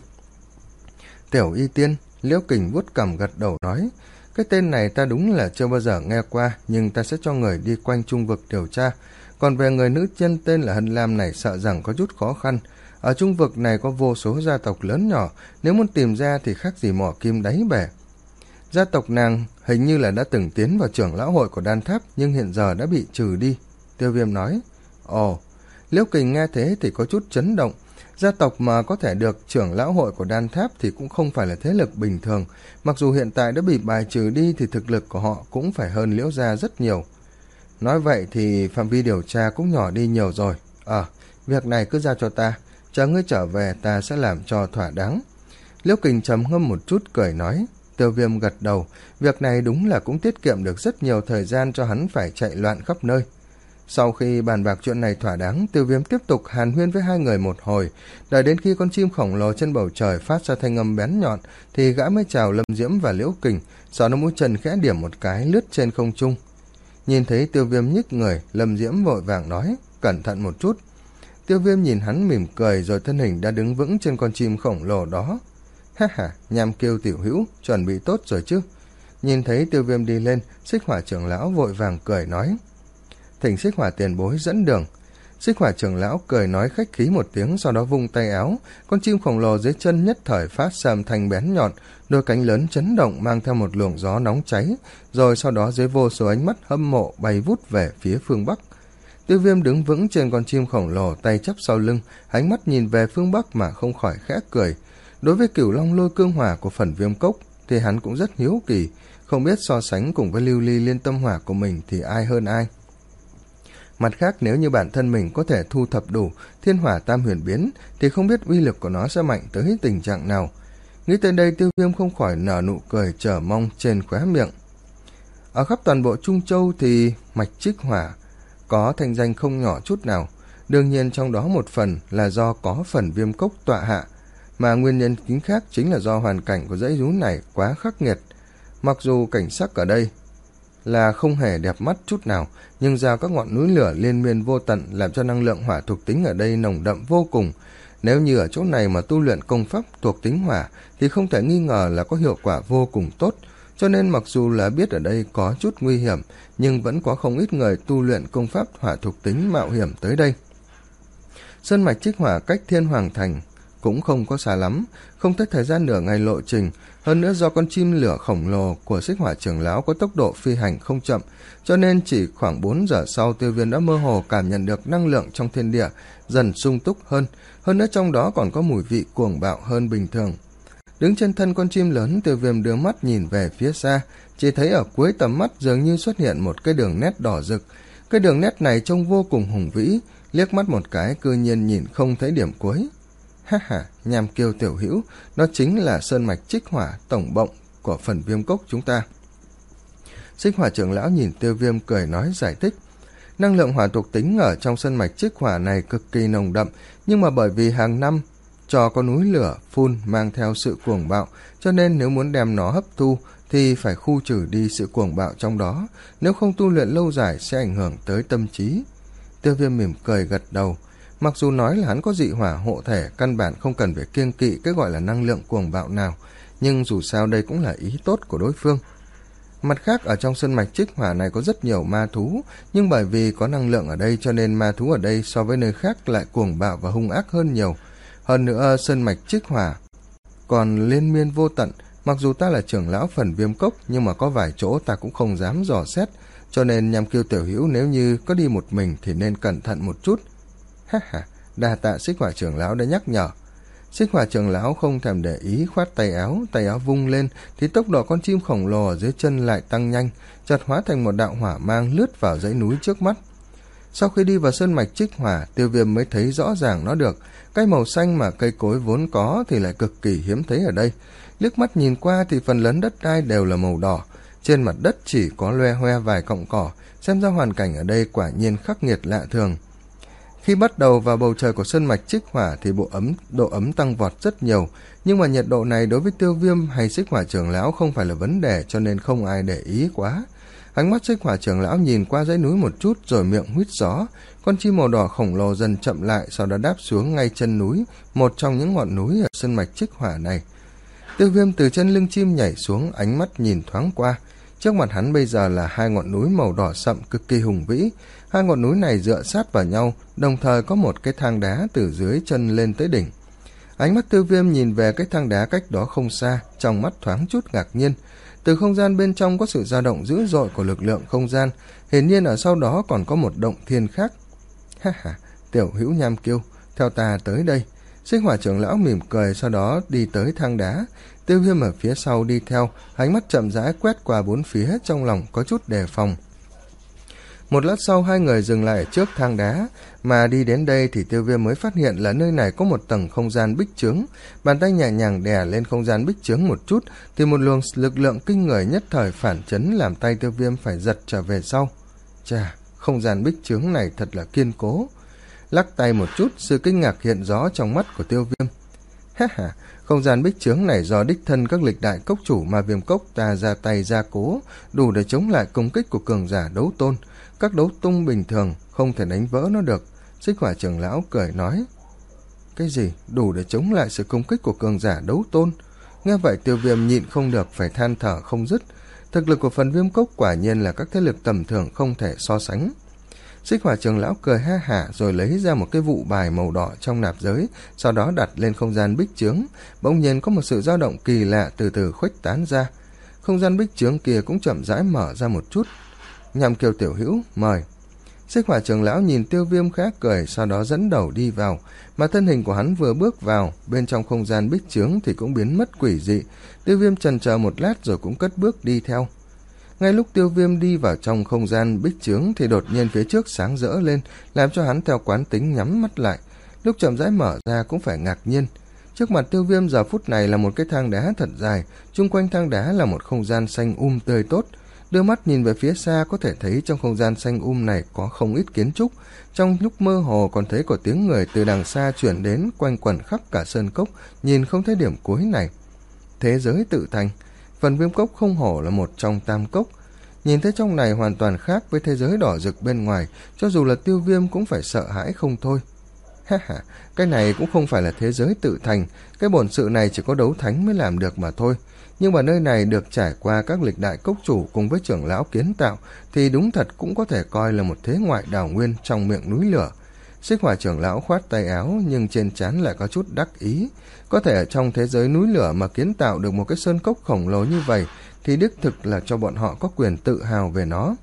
Tiểu Y Tiên, Liễu Kình vuốt cằm gật đầu nói, cái tên này ta đúng là chưa bao giờ nghe qua, nhưng ta sẽ cho người đi quanh trung vực điều tra. Còn về người nữ nhân tên là Hân Lam này sợ rằng có chút khó khăn. Ở trung vực này có vô số gia tộc lớn nhỏ, nếu muốn tìm ra thì khác gì mỏ kim đáy bể. Gia tộc nàng hình như là đã từng tiến vào trưởng lão hội của Đan Tháp, nhưng hiện giờ đã bị trừ đi. Tiêu Viêm nói, ồ, Liễu Kình nghe thế thì có chút chấn động. Gia tộc mà có thể được trưởng lão hội của Đan Tháp thì cũng không phải là thế lực bình thường. Mặc dù hiện tại đã bị bài trừ đi thì thực lực của họ cũng phải hơn Liễu gia rất nhiều. Nói vậy thì phạm vi điều tra cũng nhỏ đi nhiều rồi. Ờ, à, việc này cứ giao cho ta, chờ ngươi trở về ta sẽ làm cho thỏa đáng. Liễu Kình trầm ngâm một chút cười nói. Tiêu Viêm gật đầu, việc này đúng là cũng tiết kiệm được rất nhiều thời gian cho hắn phải chạy loạn khắp nơi. Sau khi bàn bạc chuyện này thỏa đáng, Tiêu Viêm tiếp tục hàn huyên với hai người một hồi, đợi đến khi con chim khổng lồ trên bầu trời phát ra thanh âm bén nhọn thì gã mới chào Lâm Diễm và Liễu Kình, sau đó mũi chân khẽ điểm một cái lướt trên không trung. Nhìn thấy Tiêu Viêm nhích người, Lâm Diễm vội vàng nói, cẩn thận một chút. Tiêu Viêm nhìn hắn mỉm cười rồi thân hình đã đứng vững trên con chim khổng lồ đó. Ha ha, Nham Kiêu tiểu hữu, chuẩn bị tốt rồi chứ? Nhìn thấy Tiêu Viêm đi lên, Xích Hỏa trưởng lão vội vàng cười nói, thỉnh Xích Hỏa tiền bối dẫn đường. Xích Hỏa trưởng lão cười nói khách khí một tiếng, sau đó vung tay áo, con chim khổng lồ dưới chân nhất thời phát ra âm thanh bén nhọn, đôi cánh lớn chấn động mang theo một luồng gió nóng cháy, rồi sau đó dưới vô số ánh mắt hâm mộ bay vút về phía phương Bắc. Tiêu Viêm đứng vững trên con chim khổng lồ, tay chắp sau lưng, ánh mắt nhìn về phương Bắc mà không khỏi khẽ cười. Đối với Cửu Long Lôi Cương Hỏa của Phần Viêm Cốc thì hắn cũng rất hiếu kỳ, không biết so sánh cùng với Lưu Ly Liên Tâm Hỏa của mình thì ai hơn ai. Mặt khác, nếu như bản thân mình có thể thu thập đủ Thiên Hỏa Tam Huyền Biến thì không biết uy lực của nó sẽ mạnh tới tình trạng nào. Nghĩ tới đây, Tiêu Viêm không khỏi nở nụ cười chờ mong trên khóe miệng. Ở khắp toàn bộ Trung Châu thì mạch Trích Hỏa có thanh danh không nhỏ chút nào. Đương nhiên trong đó một phần là do có Phần Viêm Cốc tọa hạ, mà nguyên nhân chính khác chính là do hoàn cảnh của dãy núi này quá khắc nghiệt. Mặc dù cảnh sắc ở đây là không hề đẹp mắt chút nào, nhưng do các ngọn núi lửa liên miên vô tận làm cho năng lượng hỏa thuộc tính ở đây nồng đậm vô cùng. Nếu như ở chỗ này mà tu luyện công pháp thuộc tính hỏa thì không thể nghi ngờ là có hiệu quả vô cùng tốt. Cho nên mặc dù là biết ở đây có chút nguy hiểm, nhưng vẫn có không ít người tu luyện công pháp hỏa thuộc tính mạo hiểm tới đây. Sơn mạch Trích Hỏa cách Thiên Hoàng Thành cũng không có xa lắm, không tới thời gian nửa ngày lộ trình. Hơn nữa do con chim lửa khổng lồ của Xích Hỏa trưởng lão có tốc độ phi hành không chậm, cho nên chỉ khoảng bốn giờ sau, Tiêu Viêm đã mơ hồ cảm nhận được năng lượng trong thiên địa dần sung túc hơn, hơn nữa trong đó còn có mùi vị cuồng bạo hơn bình thường. Đứng trên thân con chim lớn, Tiêu Viêm đưa mắt nhìn về phía xa, chỉ thấy ở cuối tầm mắt dường như xuất hiện một cái đường nét đỏ rực. Cái đường nét này trông vô cùng hùng vĩ, liếc mắt một cái cư nhiên nhìn không thấy điểm cuối. Ha ha, Nham Kiêu tiểu hữu, đó chính là sơn mạch Trích Hỏa tổng bộng của Phần Viêm Cốc chúng ta. Xích Hỏa trưởng lão nhìn Tiêu Viêm cười nói giải thích. Năng lượng hỏa thuộc tính ở trong sơn mạch Trích Hỏa này cực kỳ nồng đậm, nhưng mà bởi vì hàng năm cho có núi lửa phun mang theo sự cuồng bạo, cho nên nếu muốn đem nó hấp thu thì phải khu trừ đi sự cuồng bạo trong đó, nếu không tu luyện lâu dài sẽ ảnh hưởng tới tâm trí. Tiêu Viêm mỉm cười gật đầu. Mặc dù nói là hắn có dị hỏa hộ thể, căn bản không cần phải kiêng kỵ cái gọi là năng lượng cuồng bạo nào, nhưng dù sao đây cũng là ý tốt của đối phương. Mặt khác, ở trong sơn mạch trích hỏa này có rất nhiều ma thú, nhưng bởi vì có năng lượng ở đây cho nên ma thú ở đây so với nơi khác lại cuồng bạo và hung ác hơn nhiều. Hơn nữa, sơn mạch trích hỏa còn liên miên vô tận, mặc dù ta là trưởng lão phần Viêm Cốc nhưng mà có vài chỗ ta cũng không dám dò xét, cho nên nhằm kêu tiểu hữu nếu như có đi một mình thì nên cẩn thận một chút. Ha ha, đa tạ Xích Hỏa trưởng lão đã nhắc nhở. Xích Hỏa trưởng lão không thèm để ý, khoát tay áo, tay áo vung lên thì tốc độ con chim khổng lồ ở dưới chân lại tăng nhanh, chợt hóa thành một đạo hỏa mang lướt vào dãy núi trước mắt. Sau khi đi vào sơn mạch trích hỏa, Tiêu Viêm mới thấy rõ ràng nó được. Cái màu xanh mà cây cối vốn có thì lại cực kỳ hiếm thấy ở đây. Liếc mắt nhìn qua thì phần lớn đất đai đều là màu đỏ, trên mặt đất chỉ có loe hoe vài cọng cỏ, xem ra hoàn cảnh ở đây quả nhiên khắc nghiệt lạ thường. Khi bắt đầu vào bầu trời của sơn mạch trích hỏa thì bộ ấm, độ ấm tăng vọt rất nhiều, nhưng mà nhiệt độ này đối với Tiêu Viêm hay Xích Hỏa trưởng lão không phải là vấn đề, cho nên không ai để ý quá. Ánh mắt Xích Hỏa trưởng lão nhìn qua dãy núi một chút rồi miệng huýt gió, con chim màu đỏ khổng lồ dần chậm lại, sau đó đáp xuống ngay chân núi, một trong những ngọn núi ở sơn mạch trích hỏa này. Tiêu Viêm từ chân lưng chim nhảy xuống, ánh mắt nhìn thoáng qua. Trước mặt hắn bây giờ là hai ngọn núi màu đỏ sậm cực kỳ hùng vĩ. Hai ngọn núi này dựa sát vào nhau, đồng thời có một cái thang đá từ dưới chân lên tới đỉnh. Ánh mắt Tiêu Viêm nhìn về cái thang đá cách đó không xa, trong mắt thoáng chút ngạc nhiên. Từ không gian bên trong có sự dao động dữ dội của lực lượng không gian, hiển nhiên ở sau đó còn có một động thiên khác. Ha ha, tiểu hữu nham kiêu, theo ta tới đây. Xích Hỏa trưởng lão mỉm cười, sau đó đi tới thang đá. Tiêu Viêm ở phía sau đi theo, ánh mắt chậm rãi quét qua bốn phía, trong lòng có chút đề phòng. Một lát sau hai người dừng lại ở trước thang đá, mà đi đến đây thì Tiêu Viêm mới phát hiện là nơi này có một tầng không gian bích chướng. Bàn tay nhẹ nhàng đè lên không gian bích chướng một chút thì một luồng lực lượng kinh người nhất thời phản chấn làm tay Tiêu Viêm phải giật trở về sau. Chà, không gian bích chướng này thật là kiên cố. Lắc tay một chút, sự kinh ngạc hiện rõ trong mắt của Tiêu Viêm. Ha ha, không gian bích chướng này do đích thân các lịch đại cốc chủ mà Viêm Cốc ta ra tay gia cố, đủ để chống lại công kích của cường giả đấu tôn. Các đấu tung bình thường không thể đánh vỡ nó được. Xích Hỏa trưởng lão cười nói. Cái gì? Đủ để chống lại sự công kích của cường giả đấu tôn? Nghe vậy Tiêu Viêm nhịn không được phải than thở không dứt. Thực lực của phần Viêm Cốc quả nhiên là các thế lực tầm thường không thể so sánh. Xích Hỏa trưởng lão cười ha hả rồi lấy ra một cái vụ bài màu đỏ trong nạp giới, sau đó đặt lên không gian bích chướng. Bỗng nhiên có một sự dao động kỳ lạ từ từ khuếch tán ra. Không gian bích chướng kia cũng chậm rãi mở ra một chút. Nhằm kiều tiểu hữu, mời. Xích Hỏa trưởng lão nhìn Tiêu Viêm khá cười, sau đó dẫn đầu đi vào, mà thân hình của hắn vừa bước vào, bên trong không gian bích chướng thì cũng biến mất quỷ dị. Tiêu Viêm chần chờ một lát rồi cũng cất bước đi theo. Ngay lúc Tiêu Viêm đi vào trong không gian bích chướng thì đột nhiên phía trước sáng rỡ lên, làm cho hắn theo quán tính nhắm mắt lại. Lúc chậm rãi mở ra cũng phải ngạc nhiên. Trước mặt Tiêu Viêm giờ phút này là một cái thang đá thật dài, chung quanh thang đá là một không gian xanh um tươi tốt. Đưa mắt nhìn về phía xa có thể thấy trong không gian xanh um này có không ít kiến trúc. Trong lúc mơ hồ còn thấy có tiếng người từ đằng xa chuyển đến, quanh quẩn khắp cả sơn cốc, nhìn không thấy điểm cuối này. Thế giới tự thành. Phần Viêm Cốc không hổ là một trong tam cốc. Nhìn thấy trong này hoàn toàn khác với thế giới đỏ rực bên ngoài, cho dù là Tiêu Viêm cũng phải sợ hãi không thôi. Ha ha, cái này cũng không phải là thế giới tự thành, cái bổn sự này chỉ có đấu thánh mới làm được mà thôi. Nhưng mà nơi này được trải qua các lịch đại cốc chủ cùng với trưởng lão kiến tạo thì đúng thật cũng có thể coi là một thế ngoại đào nguyên trong miệng núi lửa. Xích Hỏa trưởng lão khoát tay áo nhưng trên trán lại có chút đắc ý. Có thể ở trong thế giới núi lửa mà kiến tạo được một cái sơn cốc khổng lồ như vậy thì đích thực là cho bọn họ có quyền tự hào về nó.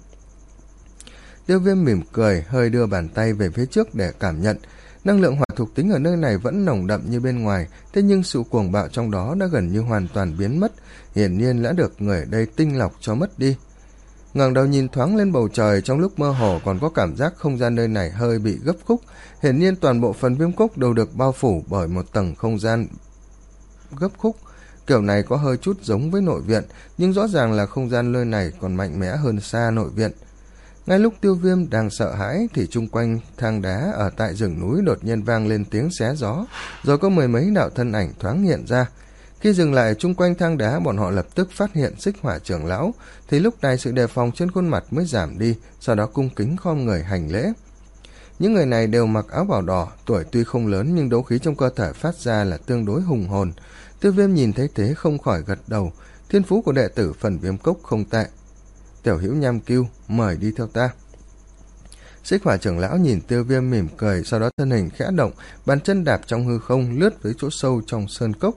Tiêu Viêm mỉm cười, hơi đưa bàn tay về phía trước để cảm nhận. Năng lượng hỏa thuộc tính ở nơi này vẫn nồng đậm như bên ngoài, thế nhưng sự cuồng bạo trong đó đã gần như hoàn toàn biến mất, hiển nhiên đã được người ở đây tinh lọc cho mất đi. Ngẩng đầu nhìn thoáng lên bầu trời, trong lúc mơ hồ còn có cảm giác không gian nơi này hơi bị gấp khúc, hiển nhiên toàn bộ phần Viêm Cốc đều được bao phủ bởi một tầng không gian gấp khúc. Kiểu này có hơi chút giống với nội viện, nhưng rõ ràng là không gian nơi này còn mạnh mẽ hơn xa nội viện. Ngay lúc Tiêu Viêm đang sợ hãi thì chung quanh thang đá ở tại rừng núi đột nhiên vang lên tiếng xé gió, rồi có mười mấy đạo thân ảnh thoáng hiện ra. Khi dừng lại chung quanh thang đá, bọn họ lập tức phát hiện Xích Hỏa trưởng lão, thì lúc này sự đề phòng trên khuôn mặt mới giảm đi, sau đó cung kính khom người hành lễ. Những người này đều mặc áo bào đỏ, tuổi tuy không lớn nhưng đấu khí trong cơ thể phát ra là tương đối hùng hồn. Tiêu Viêm nhìn thấy thế không khỏi gật đầu, thiên phú của đệ tử Phần Viêm Cốc không tệ. Tiểu hữu Nham Cưu, mời đi theo ta. Xích Hỏa trưởng lão nhìn Tiêu Viêm mỉm cười, sau đó thân hình khẽ động, bàn chân đạp trong hư không lướt với chỗ sâu trong sơn cốc.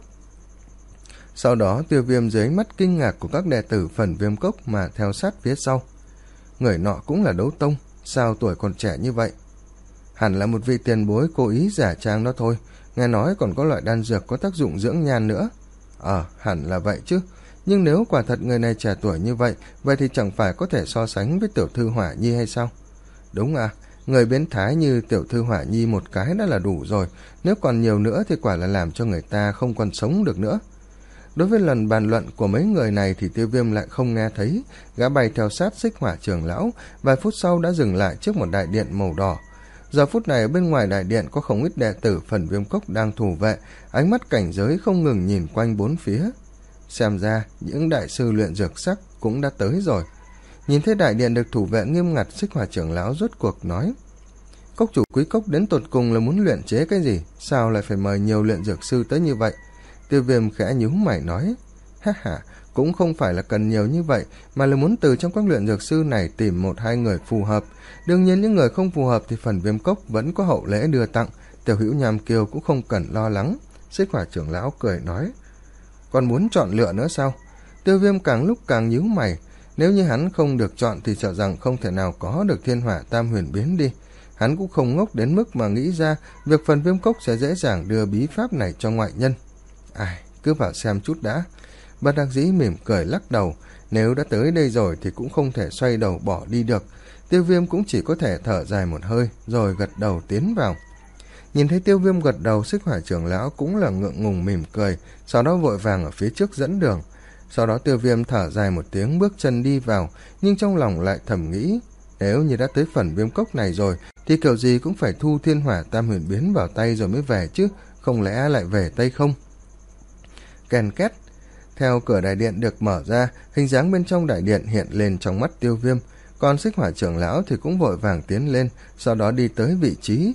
Sau đó Tiêu Viêm dưới ánh mắt kinh ngạc của các đệ tử Phần Viêm Cốc mà theo sát phía sau. Người nọ cũng là đấu tông, sao tuổi còn trẻ như vậy? Hẳn là một vị tiền bối cố ý giả trang đó thôi, nghe nói còn có loại đan dược có tác dụng dưỡng nhan nữa. Ờ, hẳn là vậy chứ, nhưng nếu quả thật người này trẻ tuổi như vậy, vậy thì chẳng phải có thể so sánh với tiểu thư Hỏa Nhi hay sao? Đúng à, người biến thái như tiểu thư Hỏa Nhi một cái đã là đủ rồi, nếu còn nhiều nữa thì quả là làm cho người ta không còn sống được nữa. Đối với lần bàn luận của mấy người này thì Tiêu Viêm lại không nghe thấy, gã bay theo sát Xích Hỏa trưởng lão, vài phút sau đã dừng lại trước một đại điện màu đỏ. Giờ phút này ở bên ngoài đại điện có không ít đệ tử Phần Viêm Cốc đang thủ vệ, ánh mắt cảnh giới không ngừng nhìn quanh bốn phía. Xem ra những đại sư luyện dược sắc cũng đã tới rồi. Nhìn thấy đại điện được thủ vệ nghiêm ngặt, Xích Hỏa trưởng lão rốt cuộc nói: Cốc chủ Quý Cốc đến tột cùng là muốn luyện chế cái gì? Sao lại phải mời nhiều luyện dược sư tới như vậy? Tiêu Viêm khẽ nhíu mày nói: Ha ha, cũng không phải là cần nhiều như vậy, mà là muốn từ trong các luyện dược sư này tìm một hai người phù hợp. Đương nhiên những người không phù hợp thì Phần Viêm Cốc vẫn có hậu lễ đưa tặng, tiểu hữu Nham Kiêu cũng không cần lo lắng. Xích Hỏa trưởng lão cười nói: Còn muốn chọn lựa nữa sao? Tiêu Viêm càng lúc càng nhíu mày, nếu như hắn không được chọn thì sợ rằng không thể nào có được Thiên Hỏa Tam Huyền biến đi. Hắn cũng không ngốc đến mức mà nghĩ ra việc Phần Viêm Cốc sẽ dễ dàng đưa bí pháp này cho ngoại nhân. Ai, cứ vào xem chút đã. Bất đắc dĩ mỉm cười lắc đầu, nếu đã tới đây rồi thì cũng không thể xoay đầu bỏ đi được. Tiêu Viêm cũng chỉ có thể thở dài một hơi rồi gật đầu tiến vào. Nhìn thấy Tiêu Viêm gật đầu, Xích Hỏa trưởng lão cũng là ngượng ngùng mỉm cười, sau đó vội vàng ở phía trước dẫn đường. Sau đó Tiêu Viêm thở dài một tiếng bước chân đi vào, nhưng trong lòng lại thầm nghĩ, nếu như đã tới Phần Viêm Cốc này rồi thì kiểu gì cũng phải thu Thiên Hỏa Tam Huyền biến vào tay rồi mới về chứ, không lẽ lại về tay không? Kèn két, theo cửa đại điện được mở ra, hình dáng bên trong đại điện hiện lên trong mắt Tiêu Viêm, còn Xích Hỏa trưởng lão thì cũng vội vàng tiến lên, sau đó đi tới vị trí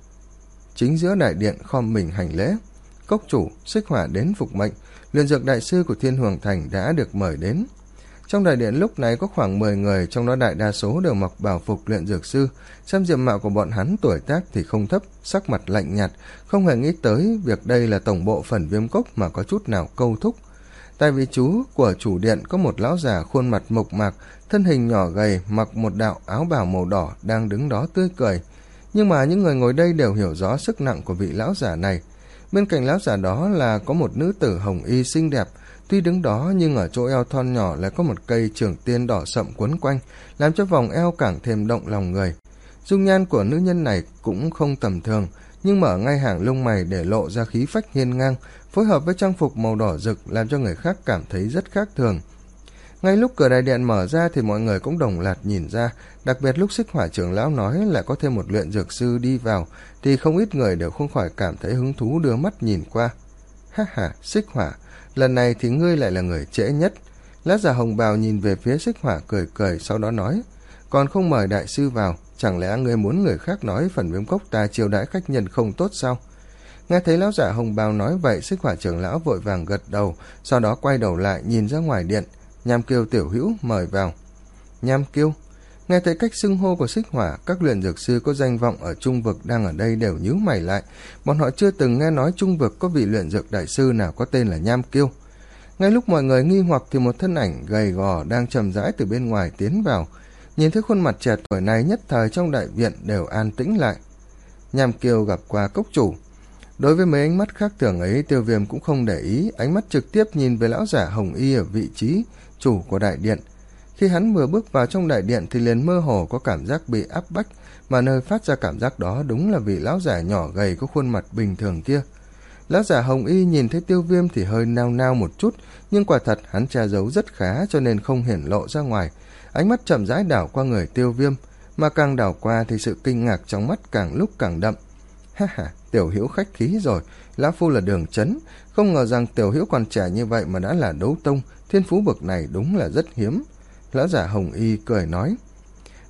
chính giữa đại điện khom mình hành lễ. Cốc chủ, Xích Hỏa đến phục mệnh, luyện dược đại sư của Thiên Hoàng Thành đã được mời đến. Trong đại điện lúc này có khoảng mười người, trong đó đại đa số đều mặc bào phục luyện dược sư. Xem diện mạo của bọn hắn tuổi tác thì không thấp, sắc mặt lạnh nhạt, không hề nghĩ tới việc đây là tổng bộ Phần Viêm Cốc mà có chút nào câu thúc. Tại vị chú của chủ điện có một lão già khuôn mặt mộc mạc, thân hình nhỏ gầy, mặc một đạo áo bào màu đỏ đang đứng đó tươi cười. Nhưng mà những người ngồi đây đều hiểu rõ sức nặng của vị lão giả này. Bên cạnh lão giả đó là có một nữ tử hồng y xinh đẹp, tuy đứng đó nhưng ở chỗ eo thon nhỏ lại có một cây trường tiên đỏ sậm quấn quanh, làm cho vòng eo càng thêm động lòng người. Dung nhan của nữ nhân này cũng không tầm thường, nhưng mở ngay hàng lông mày để lộ ra khí phách hiên ngang, phối hợp với trang phục màu đỏ rực làm cho người khác cảm thấy rất khác thường. Ngay lúc cửa đại điện mở ra thì mọi người cũng đồng loạt nhìn ra, đặc biệt lúc Xích Hỏa trưởng lão nói là có thêm một luyện dược sư đi vào, thì không ít người đều không khỏi cảm thấy hứng thú đưa mắt nhìn qua. Ha ha, Xích Hỏa, lần này thì ngươi lại là người trễ nhất. Lão già hồng bào nhìn về phía Xích Hỏa cười cười, sau đó nói, còn không mời đại sư vào, chẳng lẽ ngươi muốn người khác nói Phần Viêm Cốc ta chiêu đãi khách nhân không tốt sao? Nghe thấy lão giả hồng bào nói vậy, Xích Hỏa trưởng lão vội vàng gật đầu, sau đó quay đầu lại nhìn ra ngoài điện. Nham Kiêu tiểu hữu mời vào. Nham Kiêu. Nghe thấy cách xưng hô của Xích Hỏa, các luyện dược sư có danh vọng ở Trung Vực đang ở đây đều nhíu mày lại. Bọn họ chưa từng nghe nói Trung Vực có vị luyện dược đại sư nào có tên là Nham Kiêu. Ngay lúc mọi người nghi hoặc thì một thân ảnh gầy gò đang chậm rãi từ bên ngoài tiến vào. Nhìn thấy khuôn mặt trẻ tuổi này, nhất thời trong đại viện đều an tĩnh lại. Nham Kiêu gặp qua cốc chủ. Đối với mấy ánh mắt khác thường ấy, Tiêu Viêm cũng không để ý, ánh mắt trực tiếp nhìn về lão giả hồng y ở vị trí chủ của đại điện. Khi hắn vừa bước vào trong đại điện thì liền mơ hồ có cảm giác bị áp bách, mà nơi phát ra cảm giác đó đúng là vị lão giả nhỏ gầy có khuôn mặt bình thường kia. Lão giả hồng y nhìn thấy Tiêu Viêm thì hơi nao nao một chút, nhưng quả thật hắn che giấu rất khá cho nên không hiển lộ ra ngoài. Ánh mắt chậm rãi đảo qua người Tiêu Viêm, mà càng đảo qua thì sự kinh ngạc trong mắt càng lúc càng đậm. Ha ha, tiểu hữu khách khí rồi, lão phu là Đường Chấn, không ngờ rằng tiểu hữu còn trẻ như vậy mà đã là đấu tông, thiên phú bậc này đúng là rất hiếm. Lão giả hồng y cười nói.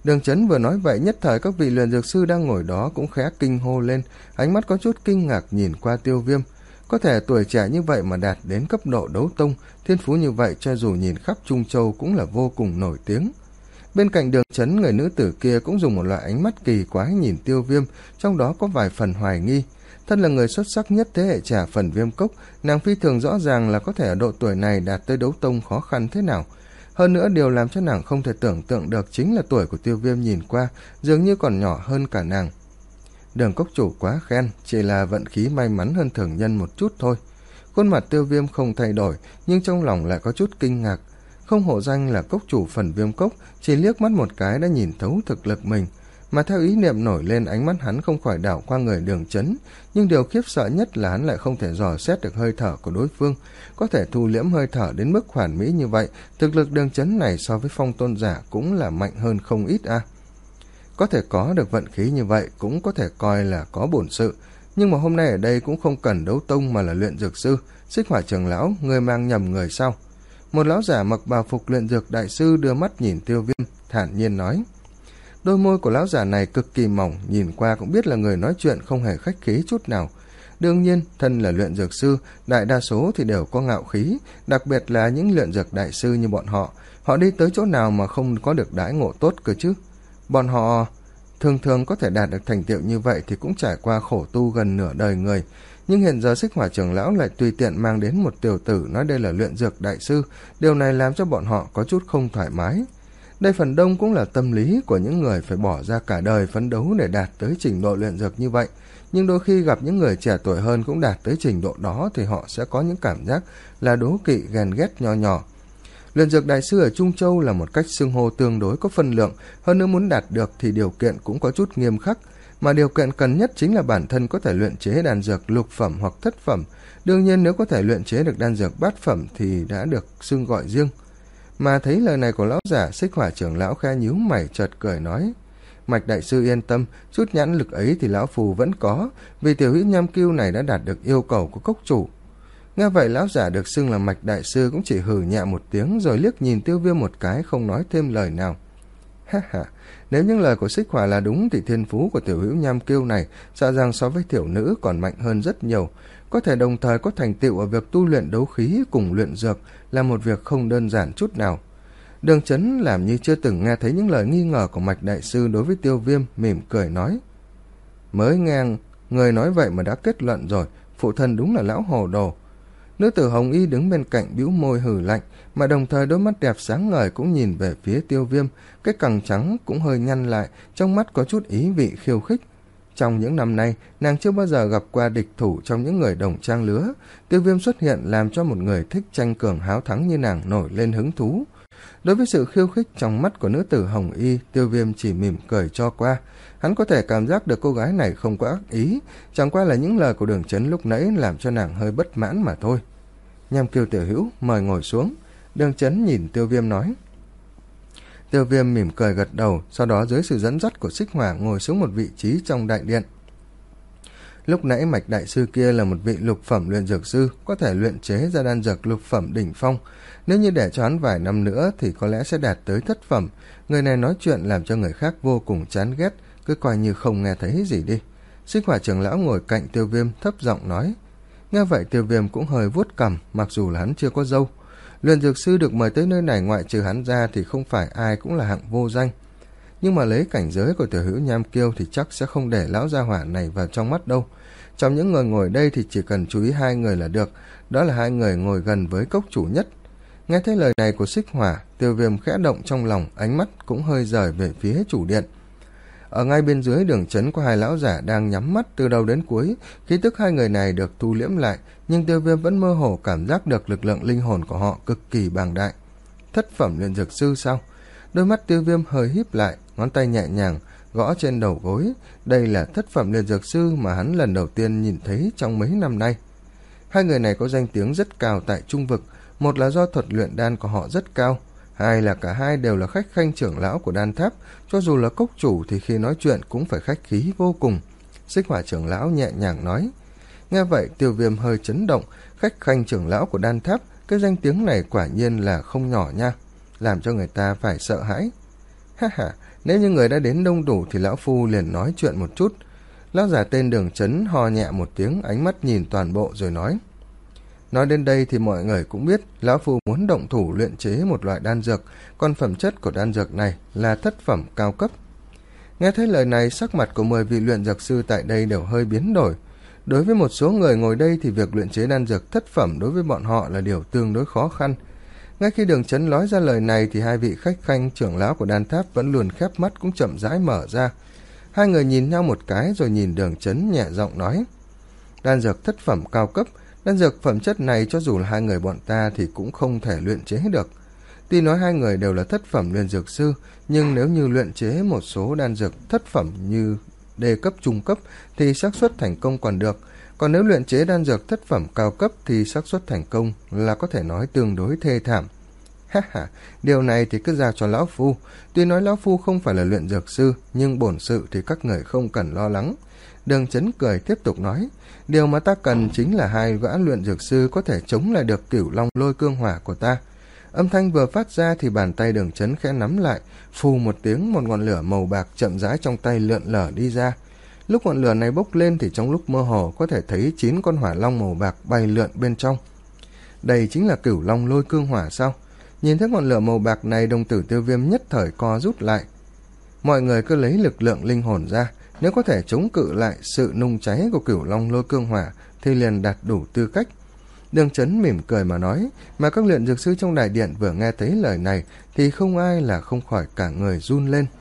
Đường Chấn vừa nói vậy, nhất thời các vị luyện dược sư đang ngồi đó cũng khẽ kinh hô lên, ánh mắt có chút kinh ngạc nhìn qua Tiêu Viêm. Có thể tuổi trẻ như vậy mà đạt đến cấp độ đấu tông, thiên phú như vậy cho dù nhìn khắp Trung Châu cũng là vô cùng nổi tiếng. Bên cạnh Đường Chấn, người nữ tử kia cũng dùng một loại ánh mắt kỳ quái nhìn Tiêu Viêm, trong đó có vài phần hoài nghi. Thân là người xuất sắc nhất thế hệ trẻ Phần Viêm Cốc, nàng phi thường rõ ràng là có thể ở độ tuổi này đạt tới đấu tông khó khăn thế nào. Hơn nữa, điều làm cho nàng không thể tưởng tượng được chính là tuổi của Tiêu Viêm nhìn qua dường như còn nhỏ hơn cả nàng. Đường cốc chủ quá khen, chỉ là vận khí may mắn hơn thường nhân một chút thôi. Khuôn mặt Tiêu Viêm không thay đổi, nhưng trong lòng lại có chút kinh ngạc. Không hổ danh là cốc chủ Phần Viêm Cốc, chỉ liếc mắt một cái đã nhìn thấu thực lực mình. Mà theo ý niệm nổi lên, ánh mắt hắn không khỏi đảo qua người Đường Chấn, nhưng điều khiếp sợ nhất là hắn lại không thể dò xét được hơi thở của đối phương. Có thể thu liễm hơi thở đến mức hoàn mỹ như vậy, thực lực Đường Chấn này so với Phong Tôn giả cũng là mạnh hơn không ít a. À. Có thể có được vận khí như vậy cũng có thể coi là có bổn sự, nhưng mà hôm nay ở đây cũng không cần đấu tông mà là luyện dược sư. Xích Hỏa trưởng lão, người mang nhầm người sao? Một lão giả mặc bào phục luyện dược đại sư đưa mắt nhìn Tiêu Viêm, thản nhiên nói. Đôi môi của lão giả này cực kỳ mỏng, nhìn qua cũng biết là người nói chuyện không hề khách khí chút nào. Đương nhiên, thân là luyện dược sư, đại đa số thì đều có ngạo khí, đặc biệt là những luyện dược đại sư như bọn họ. Họ đi tới chỗ nào mà không có được đãi ngộ tốt cơ chứ? Bọn họ thường thường có thể đạt được thành tựu như vậy thì cũng trải qua khổ tu gần nửa đời người. Nhưng hiện giờ Xích Hỏa trưởng lão lại tùy tiện mang đến một tiểu tử nói đây là luyện dược đại sư, điều này làm cho bọn họ có chút không thoải mái. Đây phần đông cũng là tâm lý của những người phải bỏ ra cả đời phấn đấu để đạt tới trình độ luyện dược như vậy. Nhưng đôi khi gặp những người trẻ tuổi hơn cũng đạt tới trình độ đó thì họ sẽ có những cảm giác là đố kỵ, ghen ghét nho nhỏ. Luyện dược đại sư ở Trung Châu là một cách xưng hô tương đối có phân lượng, hơn nữa muốn đạt được thì điều kiện cũng có chút nghiêm khắc, mà điều kiện cần nhất chính là bản thân có thể luyện chế đan dược lục phẩm hoặc thất phẩm. Đương nhiên nếu có thể luyện chế được đan dược bát phẩm thì đã được xưng gọi riêng. Mà thấy lời này của lão giả, Xích Hỏa trưởng lão khe nhíu mày chợt cười nói. Mạch đại sư yên tâm, chút nhãn lực ấy thì lão phù vẫn có, vì tiểu hữu nham cưu này đã đạt được yêu cầu của cốc chủ. Nghe vậy lão giả được xưng là Mạch đại sư cũng chỉ hừ nhẹ một tiếng rồi liếc nhìn Tiêu Viêm một cái, không nói thêm lời nào. Ha ha, nếu những lời của Xích Hỏa là đúng thì thiên phú của tiểu hữu nham cưu này sợ rằng so với tiểu nữ còn mạnh hơn rất nhiều, có thể đồng thời có thành tựu ở việc tu luyện đấu khí cùng luyện dược là một việc không đơn giản chút nào. Đường Chấn làm như chưa từng nghe thấy những lời nghi ngờ của Mạch đại sư đối với Tiêu Viêm, mỉm cười nói. Mới nghe người nói vậy mà đã kết luận rồi, phụ thân đúng là lão hồ đồ. Nữ tử Hồng Y đứng bên cạnh bĩu môi hừ lạnh, mà đồng thời đôi mắt đẹp sáng ngời cũng nhìn về phía Tiêu Viêm, cái cằm trắng cũng hơi nhăn lại, trong mắt có chút ý vị khiêu khích. Trong những năm nay, nàng chưa bao giờ gặp qua địch thủ trong những người đồng trang lứa. Tiêu Viêm xuất hiện làm cho một người thích tranh cường háo thắng như nàng nổi lên hứng thú. Đối với sự khiêu khích trong mắt của nữ tử Hồng Y, Tiêu Viêm chỉ mỉm cười cho qua. Hắn có thể cảm giác được cô gái này không có ác ý, chẳng qua là những lời của Đường Chấn lúc nãy làm cho nàng hơi bất mãn mà thôi. Nham Kiêu tiểu hữu, mời ngồi xuống. Đường Chấn nhìn Tiêu Viêm nói. Tiêu Viêm mỉm cười gật đầu, sau đó dưới sự dẫn dắt của Xích Hỏa ngồi xuống một vị trí trong đại điện. Lúc nãy Mạch đại sư kia là một vị lục phẩm luyện dược sư, có thể luyện chế ra đan dược lục phẩm đỉnh phong. Nếu như để cho hắn vài năm nữa thì có lẽ sẽ đạt tới thất phẩm. Người này nói chuyện làm cho người khác vô cùng chán ghét, cứ coi như không nghe thấy gì đi. Xích Hỏa trưởng lão ngồi cạnh Tiêu Viêm thấp giọng nói. Nghe vậy Tiêu Viêm cũng hơi vuốt cằm, mặc dù là hắn chưa có râu. Luyện dược sư được mời tới nơi này ngoại trừ hắn ra thì không phải ai cũng là hạng vô danh. Nhưng mà lấy cảnh giới của tiểu hữu Nham Kiêu thì chắc sẽ không để lão gia hỏa này vào trong mắt đâu. Trong những người ngồi đây thì chỉ cần chú ý hai người là được, đó là hai người ngồi gần với cốc chủ nhất. Nghe thấy lời này của Xích Hỏa, Tiêu Viêm khẽ động trong lòng, ánh mắt cũng hơi rời về phía chủ điện. Ở ngay bên dưới Đường Chấn có hai lão giả đang nhắm mắt từ đầu đến cuối, khí tức hai người này được thu liễm lại, nhưng Tiêu Viêm vẫn mơ hồ cảm giác được lực lượng linh hồn của họ cực kỳ bàng đại. Thất phẩm luyện dược sư sao? Đôi mắt Tiêu Viêm hơi híp lại, ngón tay nhẹ nhàng gõ trên đầu gối. Đây là thất phẩm luyện dược sư mà hắn lần đầu tiên nhìn thấy trong mấy năm nay. Hai người này có danh tiếng rất cao tại Trung Vực, một là do thuật luyện đan của họ rất cao, hai là cả hai đều là khách khanh trưởng lão của đan tháp, cho dù là cốc chủ thì khi nói chuyện cũng phải khách khí vô cùng. Xích Hỏa trưởng lão nhẹ nhàng nói. Nghe vậy Tiêu Viêm hơi chấn động, khách khanh trưởng lão của đan tháp, cái danh tiếng này quả nhiên là không nhỏ nha, làm cho người ta phải sợ hãi. Ha ha, nếu như người đã đến đông đủ thì lão phu liền nói chuyện một chút. Lão già tên Đường Chấn ho nhẹ một tiếng, ánh mắt nhìn toàn bộ rồi nói. Nói đến đây thì mọi người cũng biết lão phu muốn động thủ luyện chế một loại đan dược, còn phẩm chất của đan dược này là thất phẩm cao cấp. Nghe thấy lời này, sắc mặt của mười vị luyện dược sư tại đây đều hơi biến đổi. Đối với một số người ngồi đây thì việc luyện chế đan dược thất phẩm đối với bọn họ là điều tương đối khó khăn. Ngay khi Đường Chấn nói ra lời này thì hai vị khách khanh trưởng lão của đan tháp vẫn luôn khép mắt cũng chậm rãi mở ra. Hai người nhìn nhau một cái rồi nhìn Đường Chấn nhẹ giọng nói. Đan dược thất phẩm cao cấp, đan dược phẩm chất này cho dù là hai người bọn ta thì cũng không thể luyện chế được. Tuy nói hai người đều là thất phẩm luyện dược sư, nhưng nếu như luyện chế một số đan dược thất phẩm như đề cấp trung cấp thì xác suất thành công còn được, còn nếu luyện chế đan dược thất phẩm cao cấp thì xác suất thành công là có thể nói tương đối thê thảm. Ha ha, điều này thì cứ giao cho lão phu. Tuy nói lão phu không phải là luyện dược sư, nhưng bổn sự thì các người không cần lo lắng. Đường Chấn cười tiếp tục nói, điều mà ta cần chính là hai gã luyện dược sư có thể chống lại được Cửu Long Lôi Cương Hỏa của ta. Âm thanh vừa phát ra thì bàn tay Đường Chấn khẽ nắm lại, phù một tiếng, một ngọn lửa màu bạc chậm rãi trong tay lượn lở đi ra. Lúc ngọn lửa này bốc lên thì trong lúc mơ hồ có thể thấy chín con hỏa long màu bạc bay lượn bên trong. Đây chính là Cửu Long Lôi Cương Hỏa sao? Nhìn thấy ngọn lửa màu bạc này, đồng tử Tiêu Viêm nhất thời co rút lại. Mọi người cứ lấy lực lượng linh hồn ra, nếu có thể chống cự lại sự nung cháy của Cửu Long Lôi Cương Hỏa thì liền đạt đủ tư cách. Đường Chấn mỉm cười mà nói, mà các luyện dược sư trong đại điện vừa nghe thấy lời này thì không ai là không khỏi cả người run lên.